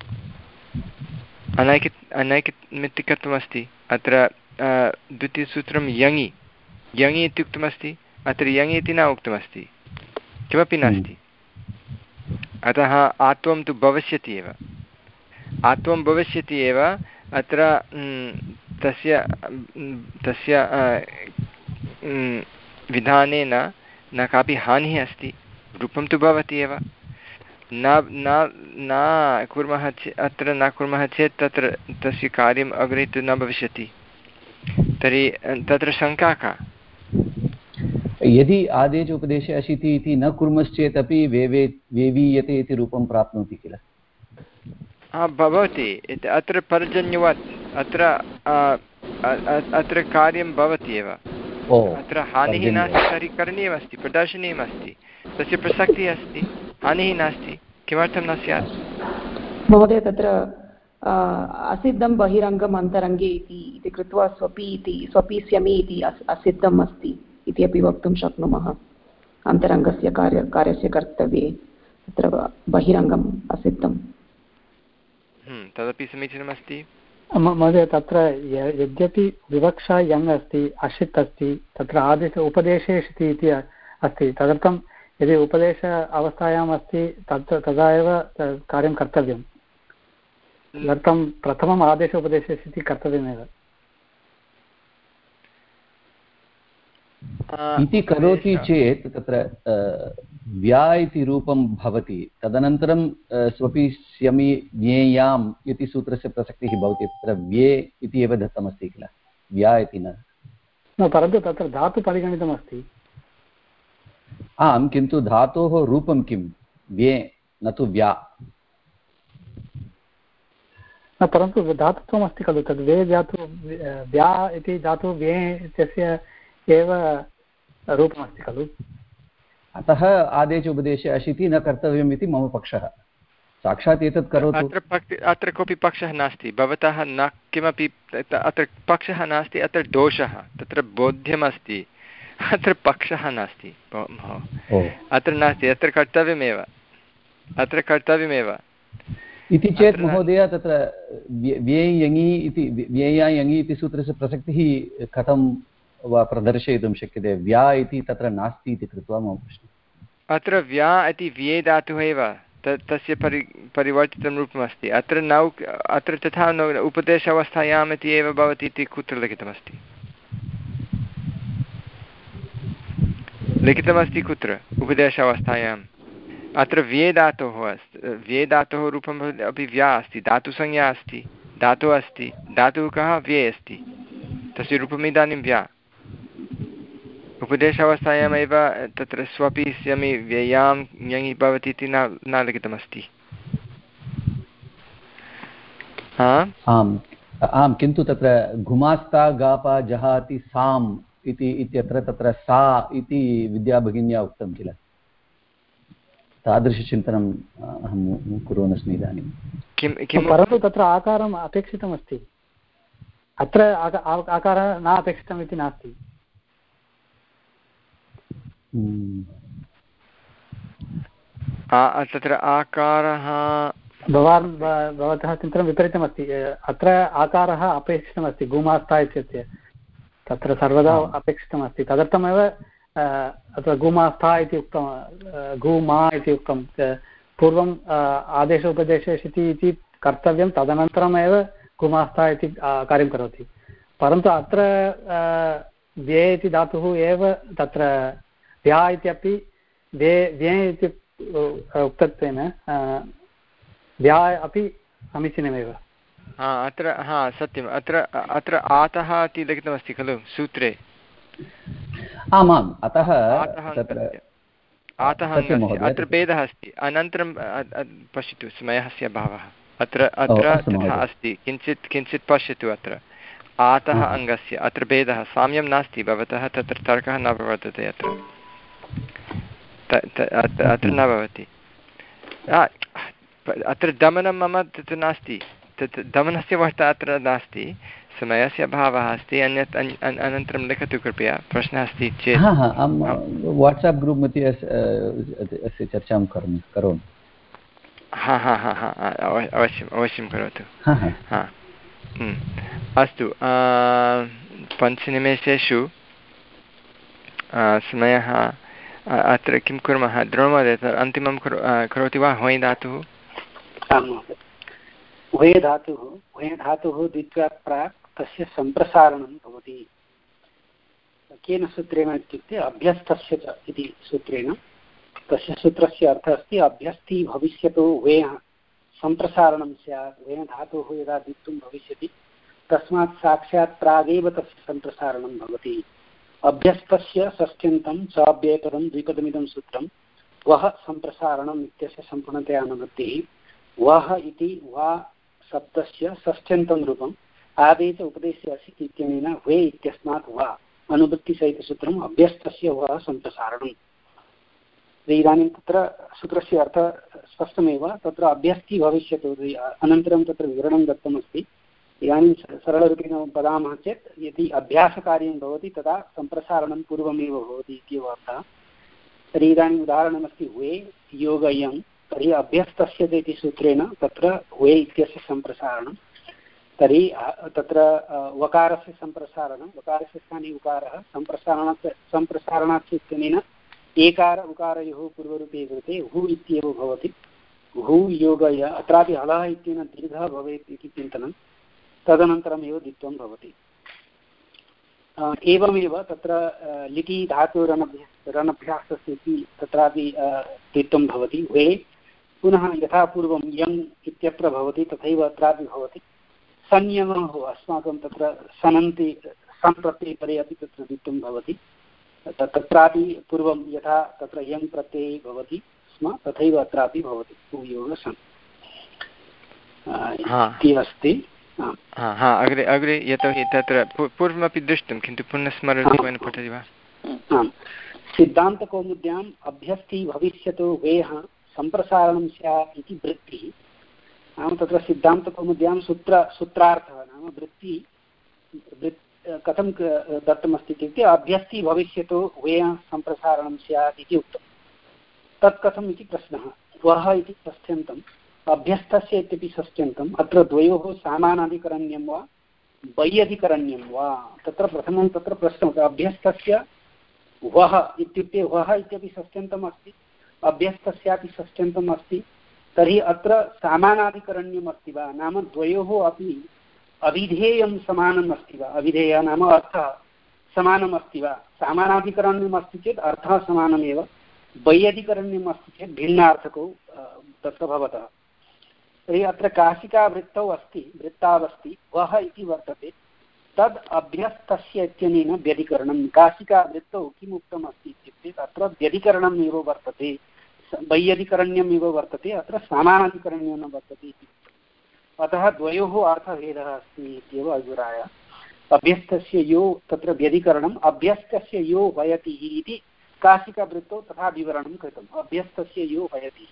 अनैकि अनैमित्तिकत्वमस्ति अत्र द्वितीयसूत्रं यङि यङि इत्युक्तमस्ति, अत्र यङि इति न उक्तमस्ति, किमपि नास्ति, अतः आत्वं तु भविष्यति एव आत्वं भविष्यति एव अत्र तस्य तस्य विधानेन न कापि हानिः अस्ति, रूपं तु भवति एव। न न न कुर्मः चेत् अत्र न कुर्मः चेत् तत्र तस्य कार्यम् अग्रे तु न भविष्यति, तर्हि तत्र शङ्का का? यदि आदेश उपदेशे अशिति इति न कुर्मश्चेत् अपि वेवे वेवीयते इति रूपं प्राप्नोति किल? हा भवति, अत्र पर्जन्यवत् अत्र अत्र कार्यं भवति एव, अत्र हानिः नास्ति, तर्हि करणीयमस्ति, प्रदर्शनीयमस्ति, तस्य प्रसक्तिः अस्ति, हानिः नास्ति, किमर्थं न स्यात्? महोदय तत्र असिद्धं बहिरङ्गम् अन्तरङ्गे इति कृत्वा स्वपि इति स्वपि स्यमि इति असिद्धम् अस्ति इति अपि वक्तुं शक्नुमः। अन्तरङ्गस्य कार्य कार्यस्य कर्तव्ये तत्र बहिरङ्गम् असिद्धम्। तदपि समीचीनमस्ति महोदय। तत्र यद्यपि विवक्षा यङ् अस्ति, अशित् अस्ति, तत्र आदेश उपदेशे षिति इति अस्ति। तदर्थं यदि उपदेश अवस्थायाम् अस्ति तत् तदा एव कार्यं कर्तव्यं। तदर्थं प्रथमम् आदेश उपदेशे षिति कर्तव्यमेव इति करोति चेत् तत्र व्या इति रूपं भवति। तदनन्तरं स्वपि स्यमि ज्ञेयाम् इति सूत्रस्य प्रसक्तिः भवति। तत्र व्ये इति एव दत्तमस्ति किल, व्या इति न। परन्तु तत्र धातु परिगणितमस्ति। आम्, किन्तु धातोः रूपं किं? व्ये, न तु व्या। न, परन्तु धातुत्वमस्ति खलु। तद् वे धातु व्या इति धातु व्ये इत्यस्य एव रूपमस्ति खलु। अतः आदेश उपदेशे अशिति न कर्तव्यम् इति मम पक्षः। साक्षात् एतत् करोतु। अत्र अत्र कोऽपि पक्षः नास्ति, भवतः न किमपि अत्र पक्षः नास्ति, अत्र दोषः तत्र बोध्यमस्ति, अत्र पक्षः नास्ति। अत्र नास्ति, अत्र कर्तव्यमेव, अत्र कर्तव्यमेव इति चेत् महोदय तत्र व्येयङि इति व्येयायङि इति सूत्रस्य प्रसक्तिः कथं वा प्रदर्शयितुं शक्यते? व्या इति तत्र नास्ति इति कृत्वा मम प्रश्नः। अत्र व्या इति व्ये धातुः एव तस्य परि परिवर्तितं रूपमस्ति। अत्र न अत्र तथा न उपदेश अवस्थायाम् इति एव भवति इति कुत्र लिखितमस्ति? लिखितमस्ति कुत्र? उपदेश अवस्थायाम्। अत्र व्ये धातोः अस्ति, व्ये धातोः रूपं अपि व्या अस्ति, धातुसंज्ञा अस्ति, धातुः अस्ति, धातुः कः? व्ये अस्ति, तस्य रूपम् इदानीं व्या। उपदेशावस्थायामेव तत्र स्वपि स्यमि व्ययां ञङि भवति इति न न लिखितमस्ति। आम् आम्, किन्तु तत्र घुमास्ता गापा जहाति साम् इति इत्यत्र तत्र सा इति विद्याभगिन्या उक्तं किल। तादृशचिन्तनम् अहं कुर्वन् अस्मि इदानीं। किं किं परन्तु तत्र आकारम् अपेक्षितमस्ति, अत्र आकारः न अपेक्षितम् इति नास्ति। तत्र आकारः भवान् भवतः चिन्तनं विपरीतमस्ति। अत्र आकारः अपेक्षितमस्ति गुमास्ता इत्यस्य, तत्र सर्वदा अपेक्षितमस्ति। तदर्थमेव अत्र गुमास्ता इति उक्तं, गुमा इति उक्तं। पूर्वम् आदेश उपदेशे शिति इति कर्तव्यं, तदनन्तरमेव गुमास्ता इति कार्यं करोति। परन्तु अत्र व्ये इति धातुः एव तत्र व्या इत्यपि व्ये व्ये इति उक्तत्वेन व्या अपि समीचीनमेव। हा अत्र हा सत्यम्। अत्र अत्र आतः इति लिखितमस्ति खलु सूत्रे। आमाम्, अतः आतः अत्र भेदः अस्ति। अनन्तरं पश्यतु, समयस्य अभावः अत्र अत्र तथा अस्ति। किञ्चित् किञ्चित् पश्यतु, अत्र आतः अङ्गस्य अत्र भेदः, साम्यं नास्ति। भवतः तत्र तर्कः न प्रवर्तते, अत्र अत्र न भवति। अत्र दमनं मम तत् नास्ति, तत् दमनस्य वार्ता अत्र नास्ति, समयस्य अभावः अस्ति। अन्यत् अनन्तरं लिखतु कृपया, प्रश्नः अस्ति चेत्। वाट्साप् ग्रूप् मध्ये अस्य चर्चां करोमि। हा हा हा हा अवश्यम् अवश्यं करोतु। हा अस्तु, पञ्चनिमेषेषु समयः। अत्र किं कुर्मः? द्रोणमहोदय अन्तिमं करोति वा? होय् धातुः। आं महोदय, होय् धातुः होय् धातुः द्वित्वात् प्राक् तस्य सम्प्रसारणं भवति। केन सूत्रेण इत्युक्ते अभ्यस्तस्य च इति सूत्रेण। तस्य सूत्रस्य अर्थः अस्ति अभ्यस्ति भविष्यतो वेयः सम्प्रसारणं स्यात्। वेयः धातुः यदा द्वित्वं भविष्यति तस्मात् साक्षात् प्रागेव तस्य सम्प्रसारणं भवति। अभ्यस्तस्य षष्ठ्यन्तं च अव्ययपदं द्विपदमिदं सूत्रं वः सम्प्रसारणम् इत्यस्य सम्पूर्णतया अनुवृत्तिः। वः इति वा शब्दस्य षष्ठ्यन्तं रूपम् आदेश उपदेशे असित् इत्यनेन वे इत्यस्मात् वा अनुवृत्तिसहितसूत्रम् अभ्यस्तस्य वः सम्प्रसारणम्। इदानीं तत्र सूत्रस्य अर्थः स्पष्टमेव, तत्र अभ्यस्ति भविष्यति, अनन्तरं तत्र विवरणं दत्तमस्ति। इदानीं सरलरूपेण वदामः चेत् यदि अभ्यासकार्यं भवति तदा सम्प्रसारणं पूर्वमेव भवति इत्येव अर्थः। तर्हि इदानीम् उदाहरणमस्ति वे योगयं, तर्हि अभ्यस्तस्यते इति सूत्रेण तत्र वे इत्यस्य सम्प्रसारणं। तर्हि तत्र वकारस्य सम्प्रसारणं, वकारस्य स्थाने उकारः, सम्प्रसारणात् सम्प्रसारणात् इत्यनेन एकार उकारयोः पूर्वरूपे कृते हु इत्येव भवति। हु योगय, अत्रापि हलः इत्यनेन दीर्घः भवेत् इति चिन्तनं, तदनन्तरमेव द्वित्वं भवति। एवमेव तत्र लिटि धातुरनभ्यास रनभ्यासस्य इति तत्रापि द्वित्वं भवति। वे पुनः यथा पूर्वं यङ् इत्यत्र भवति तथैव अत्रापि भवति। संयमः अस्माकं तत्र सनन्ति सम्प्रत्यये परे अपि तत्र द्वित्वं भवति। तत्रापि पूर्वं यथा तत्र यङ् प्रत्यये भवति स्म तथैव अत्रापि भवति उयोग सन् इति अस्ति। हा हा अग्रे अग्रे यतोहि तत्र पूर्वमपि दृष्टं, किन्तु पुनः स्मरणत्वेन पठति वा? आम्, सिद्धान्तकौमुद्याम् अभ्यस्ति भविष्यतो वेह सम्प्रसारणं स्यात् इति वृत्तिः। नाम तत्र सिद्धान्तकौमुद्यां सूत्र सूत्रार्थः नाम वृत्ति कथं दत्तमस्ति इत्युक्ते अभ्यस्ति भविष्यतो वेह सम्प्रसारणं स्यात् इति उक्तं। तत् कथम् इति प्रश्नः। वः इति षष्ठ्यन्तम्, अभ्यस्तस्य इत्यपि षष्ठ्यन्तम्, अत्र द्वयोः समानाधिकरण्यं वा वैयधिकरण्यं वा? तत्र प्रथमं तत्र प्रश्नः, अभ्यस्तस्य वः इत्युक्ते वः इत्यपि षष्ठ्यन्तम् अस्ति, अभ्यस्तस्यापि षष्ठ्यन्तम् अस्ति। तर्हि अत्र समानाधिकरण्यम् अस्ति वा? नाम द्वयोः अपि अविधेयं समानम् अस्ति वा? अविधेयः नाम अर्थः समानम् अस्ति वा? समानाधिकरण्यम् अस्ति चेत् अर्थः समानमेव, वैयधिकरण्यम् अस्ति चेत् भिन्नार्थकौ तत्र भवतः। तर्हि अत्र काशिकावृत्तौ अस्ति, वृत्तावस्ति वः इति वर्तते, तद् अभ्यस्तस्य इत्यनेन व्यधिकरणं। काशिकावृत्तौ किम् उक्तम् अस्ति इत्युक्ते तत्र व्यधिकरणम् एव वर्तते, वैयधिकरण्यम् एव वर्तते, अत्र समानाधिकरण्यं न वर्तते इति। अतः द्वयोः अर्थभेदः अस्ति इत्येव अभिप्रायः। अभ्यस्तस्य यो तत्र व्यधिकरणम्, अभ्यस्तस्य यो वयतिः इति काशिकावृत्तौ तथा विवरणं कृतम्, अभ्यस्तस्य यो वयतिः।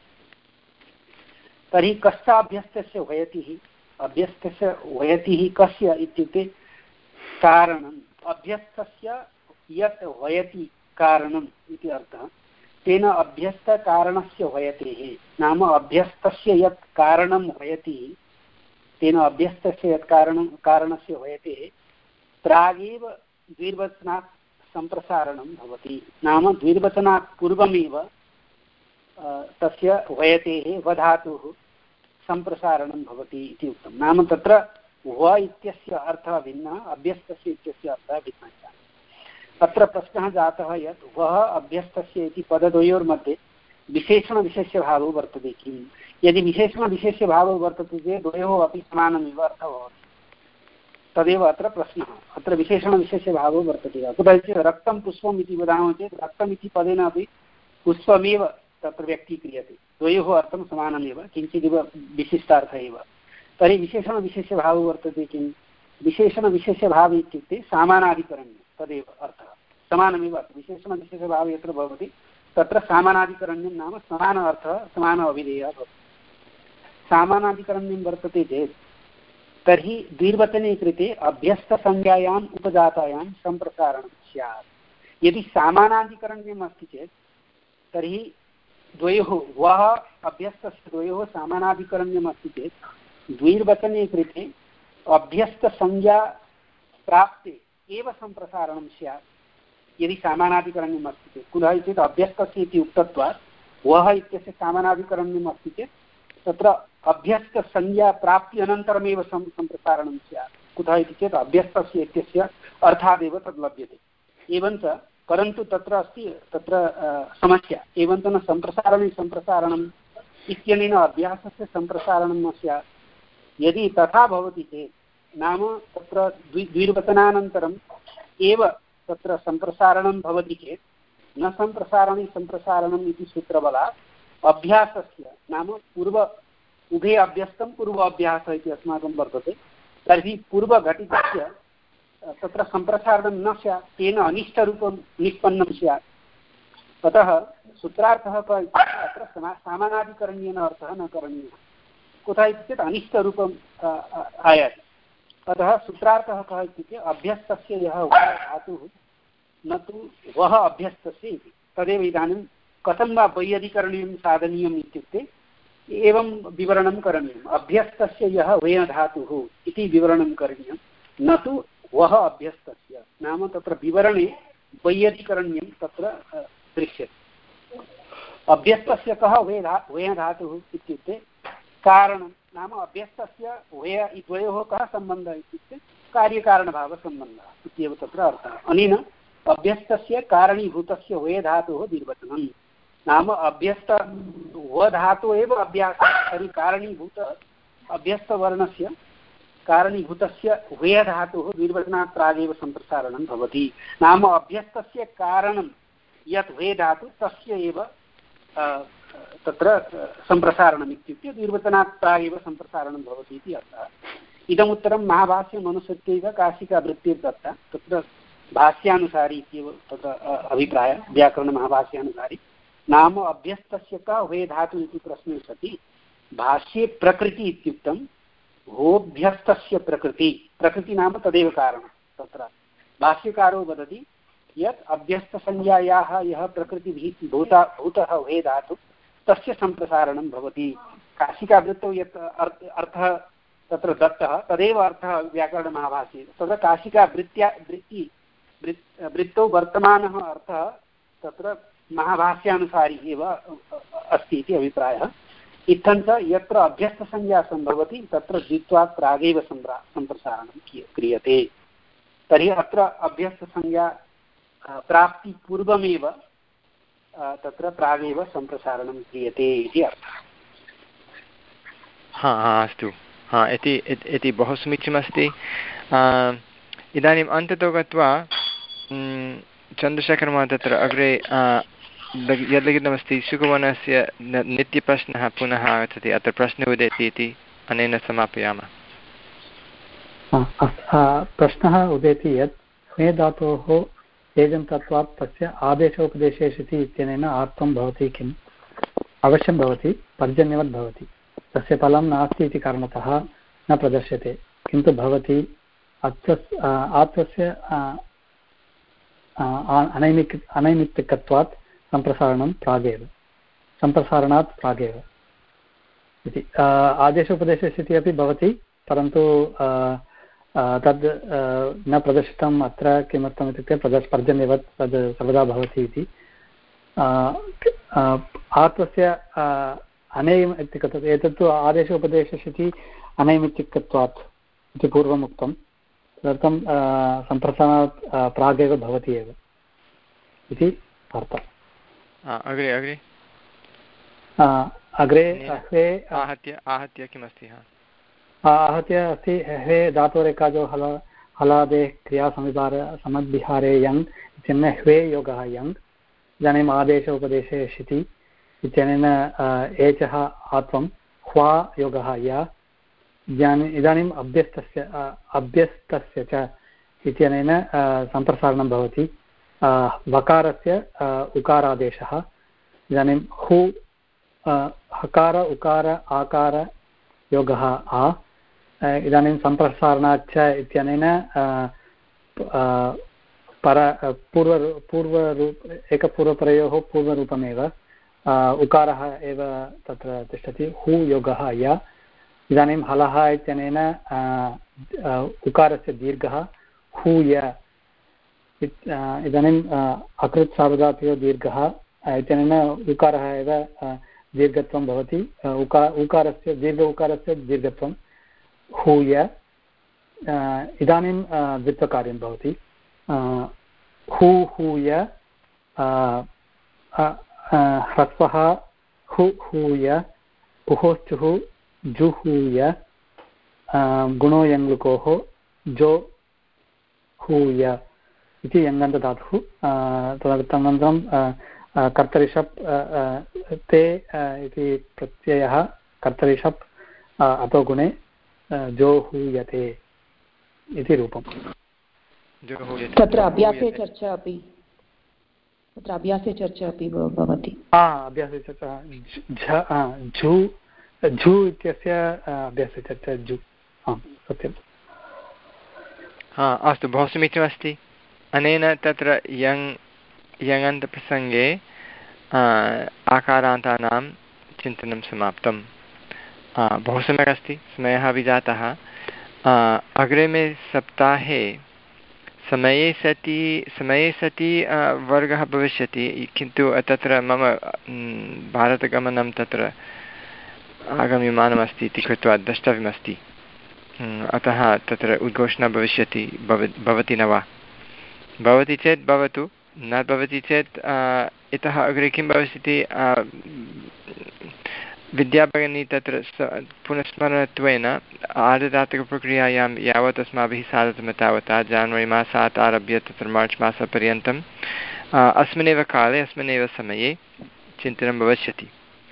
तर्हि कस्याभ्यस्तस्य वयतिः? अभ्यस्तस्य वयतिः कस्य इत्युक्ते कारणम्, अभ्यस्तस्य यत् वयति कारणम् इति अर्थः। तेन अभ्यस्तकारणस्य वयतेः, नाम अभ्यस्तस्य यत् कारणं वयति, तेन अभ्यस्तस्य यत् कारणं कारणस्य वयतेः प्रागेव द्विर्वचनात् सम्प्रसारणं भवति। नाम द्विर्वचनात् पूर्वमेव तस्य वयतेः वधातुः सम्प्रसारणं भवति इति उक्तं। नाम तत्र व इत्यस्य अर्थः भिन्नः, अभ्यस्तस्य इत्यस्य अर्थः भिन्नः। तत्र प्रश्नः जातः यत् वः अभ्यस्तस्य इति पदद्वयोर्मध्ये विशेषणविशेष्यभावो वर्तते किम्? यदि विशेषणविशेष्यभावो वर्तते चेत् द्वयोः अपि समानमेव अर्थः भवति। तदेव अत्र प्रश्नः। अत्र विशेषणविशेष्यभावो वर्तते वा? कुतश्चित् रक्तं पुष्पम् इति वदामः चेत् रक्तम् इति पदेन अपि पुष्पमेव तत्र व्यक्तीक्रियते, द्वयोः अर्थं समानमेव, किञ्चिदिव विशिष्टार्थः एव। तर्हि विशेषणविशेष्यभावो वर्तते किं? विशेषणविशेष्यभावः इत्युक्ते सामानाधिकरण्यं, तदेव अर्थः, समानमेव अर्थः। विशेषणविशेष्यभावः यत्र भवति तत्र सामानाधिकरण्यं नाम समान अर्थः, समान अविधेयः भवति। सामानाधिकरण्यं वर्तते चेत् तर्हि द्विर्वचने कृते अभ्यस्तसंज्ञायाम् उपजातायां सम्प्रसारणं स्यात्। यदि सामानाधिकरण्यम् अस्ति चेत् तर्हि द्वयोः वः अभ्यस्तस्य द्वयोः समानाधिकरण्यम् अस्ति चेत् द्विर्वचने कृते अभ्यस्तसंज्ञा प्राप्ते एव सम्प्रसारणं स्यात्। यदि सामानाधिकरण्यम् अस्ति चेत्, कुतः चेत् अभ्यस्तस्य इति उक्तत्वात् वः इत्यस्य सामानाधिकरण्यम् अस्ति चेत् तत्र अभ्यस्तसंज्ञा प्राप्ति अनन्तरमेव सं सम्प्रसारणं स्यात्। कुतः इति चेत् अभ्यस्तस्य इत्यस्य अर्थादेव तद् लभ्यते। एवञ्च परन्तु तत्र अस्ति तत्र समस्या, एवञ्च न सम्प्रसारणे सम्प्रसारणम् इत्यनेन अभ्यासस्य सम्प्रसारणं न स्यात्। यदि तथा भवति चेत् नाम तत्र द्वि द्विर्वचनानन्तरम् एव तत्र सम्प्रसारणं भवति चेत् न सम्प्रसारणे सम्प्रसारणम् इति सूत्रबलात् अभ्यासस्य नाम पूर्व उभे अभ्यस्तं पूर्व अभ्यासः इति अस्माकं वर्तते। तर्हि पूर्वघटितस्य तत्र सम्प्रसारणं न स्यात्, तेन अनिष्टरूपं निष्पन्नं स्यात्। अतः सूत्रार्थः कः इत्युक्ते अत्र सामानादिकरण्येन अर्थः न करणीयः। कुतः इत्युक्ते अनिष्टरूपम् आयाति। अतः सूत्रार्थः कः इत्युक्ते अभ्यस्तस्य यः धातुः न तु वः अभ्यस्तस्य इति। तदेव इदानीं कथं वा वैयधिकरणीयं साधनीयम् इत्युक्ते एवं विवरणं करणीयम्। अभ्यस्तस्य यः वयधातुः इति विवरणं करणीयं, न तु वः अभ्यस्तस्य। नाम तत्र विवरणे वैयधिकरण्यं तत्र दृश्यते। अभ्यस्तस्य कः वयधा वयधातुः इत्युक्ते कारणं, नाम अभ्यस्तस्य वय द्वयोः कः सम्बन्धः इत्युक्ते कार्यकारणभावसम्बन्धः इत्येव तत्र अर्थः। अनेन अभ्यस्तस्य कारणीभूतस्य वयधातोः निर्वचनं, नाम अभ्यस्त व धातु एव अभ्यासः, तर्हि कारणीभूत अभ्यस्तवर्णस्य कारणीभूतस्य वयधातुः निर्वचनात् प्रागेव सम्प्रसारणं भवति। नाम अभ्यस्तस्य कारणं यत् वयधातु तस्य एव तत्र सम्प्रसारणम् इत्युक्ते निर्वचनात् प्रागेव सम्प्रसारणं भवति इति अर्थः। इदमुत्तरं महाभाष्यम् अनुसृत्यैव काशिकावृत्तिर्दत्ता। तत्र भाष्यानुसारी इत्येव तत्र अभिप्रायः, व्याकरणमहाभाष्यानुसारी। नाम अभ्यस्तस्य का वयधातु इति प्रश्ने सति भाष्ये प्रकृति इत्युक्तं होभ्यस्तस्य प्रकृति। प्रकृति नाम तदेव कारणं। तत्र भाष्यकारो वदति यत् अभ्यस्तसंज्ञायाः यः प्रकृतिः भूता भूतः वयधातु तस्य सम्प्रसारणं भवति। काशिकावृत्तौ यत् अर्थः तत्र दत्तः तदेव अर्थः व्याकरणमहाभाष्ये। तत्र काशिकावृत्त्या वृत्ति वृत्तौ वर्तमानः अर्थः तत्र महाभाष्यानुसारी एव अस्ति इति अभिप्रायः। इत्थञ्च यत्र अभ्यस्तसंज्ञा सम्भवति तत्र द्वित्वात् प्रागेव सम्प्रसारणं क्रियते। तर्हि अत्र अभ्यस्तसंज्ञा प्राप्तिपूर्वमेव तत्र प्रागेव सम्प्रसारणं क्रियते इति अर्थः। हा हा अस्तु, हा इति इति बहु समीचीनमस्ति। इदानीम् अन्ततो गत्वा चन्द्रशेखरमहोदय तत्र अग्रे यद् लिखितमस्ति सुकुमारस्य नित्यप्रश्नः पुनः आगच्छति, अत्र प्रश्नः उदेति इति अनेन समापयामः। प्रश्नः उदेति यत् स्वे धातोः एजन्तत्वात् तस्य आदेशोपदेशेषिति इत्यनेन आर्थं भवति किम्? अवश्यं भवति, पर्जन्यवत् भवति। तस्य फलं नास्ति इति कारणतः न प्रदर्श्यते, किन्तु भवति अर्थस्य आर्थस्य अनैमिक अनैमित्तिकत्वात् सम्प्रसारणं प्रागेव, सम्प्रसारणात् प्रागेव इति। आदेशोपदेशस्थितिः अपि भवति, परन्तु तद् न प्रदर्शितम् अत्र। किमर्थम् इत्युक्ते प्रदर्श पर्जन्यवत् तद् सर्वदा भवति इति। आत्वस्य अनैमित्तिकत्वात्, एतत्तु आदेशोपदेशस्थितिः अनैमित्तिकत्वात् इति पूर्वम् उक्तं, तदर्थं सम्प्रसारणात् प्रागेव भवति एव इति अर्थः। अग्रे अग्रे अग्रे हे आहत्य आहत्य किमस्ति? आहत्य अस्ति हे धातोरेकाजो हल हलादे क्रिया समिधार समद्विहारे यङ् इत्यनेन ह्वे योगः यङ्। इदानीम् आदेश उपदेशे शिति इत्यनेन एचः आत्वं ह्वा योगः य। इदानीम् अभ्यस्तस्य अभ्यस्तस्य च इत्यनेन सम्प्रसारणं भवति। वकारस्य उकारादेशः। इदानीं हु हकार उकार आकार योगः आ। इदानीं सम्प्रसारणाच्च इत्यनेन पर पूर्व पूर्वरूप एकपूर्वपरयोः पूर्वरूपमेव उकारः एव तत्र तिष्ठति। हु योगः य। इदानीं हलः इत्यनेन उकारस्य दीर्घः हूय। इदानीम् अकृत् सार्वधातुको दीर्घः इत्यनेन उकारः एव दीर्घत्वं भवति। उका उकारस्य दीर्घ उकारस्य दीर्घत्वं हूय। इदानीं द्वित्वकार्यं भवति। हू हूय ह्रस्वः हु हूय उहोश्चुः जुहूय गुणो यङ्लुकोः जो हूय इति यङन्तधातुः। तदनन्तरं कर्तरिषप् ते इति प्रत्ययः कर्तरिषप् अतो गुणे जो हूयते इति रूपम्। तत्र अभ्यासे चर्चा अपि तत्र अभ्यासे चर्चा अपि भवति। अभ्यासे चर्चा झु झु इत्यस्य अभ्यासे चर्चा झु सत्यं। हा अस्तु, बहु समीचीनमस्ति। अनेन तत्र यङ् यङन्तप्रसङ्गे आकारान्तानां चिन्तनं समाप्तं। बहु सम्यक् अस्ति, समयः अपि जातः। अग्रिमे सप्ताहे समये सति समये सति वर्गः भविष्यति, किन्तु तत्र मम भारतगमनं तत्र आगम्यमानमस्ति इति कृत्वा द्रष्टव्यमस्ति। अतः तत्र उद्घोषणा भविष्यति, भव भवति न वा? भवति चेत् भवतु, न भवति चेत् इतः अग्रे किं भविष्यति, विद्याभगिनी तत्र पुनस्मरणत्वेन आर्धदातकप्रक्रियायां यावत् अस्माभिः साधितं तावता जान्वरि मासात् आरभ्य तत्र मार्च् मासपर्यन्तम् अस्मिन्नेव काले अस्मिन्नेव समये चिन्तनं भविष्यति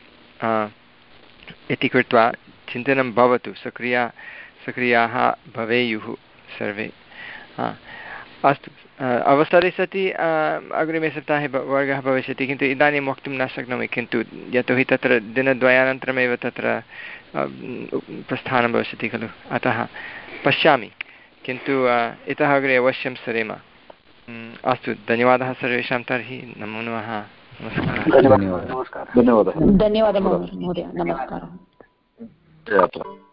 इति कृत्वा चिन्तनं भवतु, सक्रिया सक्रियाः भवेयुः सर्वे। अस्तु, अवसरे सति अग्रिमे सप्ताहे वर्गः भविष्यति, किन्तु इदानीं वक्तुं न शक्नोमि, किन्तु यतोहि तत्र दिनद्वयानन्तरमेव तत्र प्रस्थानं भविष्यति खलु, अतः पश्यामि, किन्तु इतः अग्रे अवश्यं सरेम। अस्तु, धन्यवादः सर्वेषां। तर्हि नमो नमः, नमस्कारः। धन्यवादः। धन्यवादः महोदय, नमस्कारः।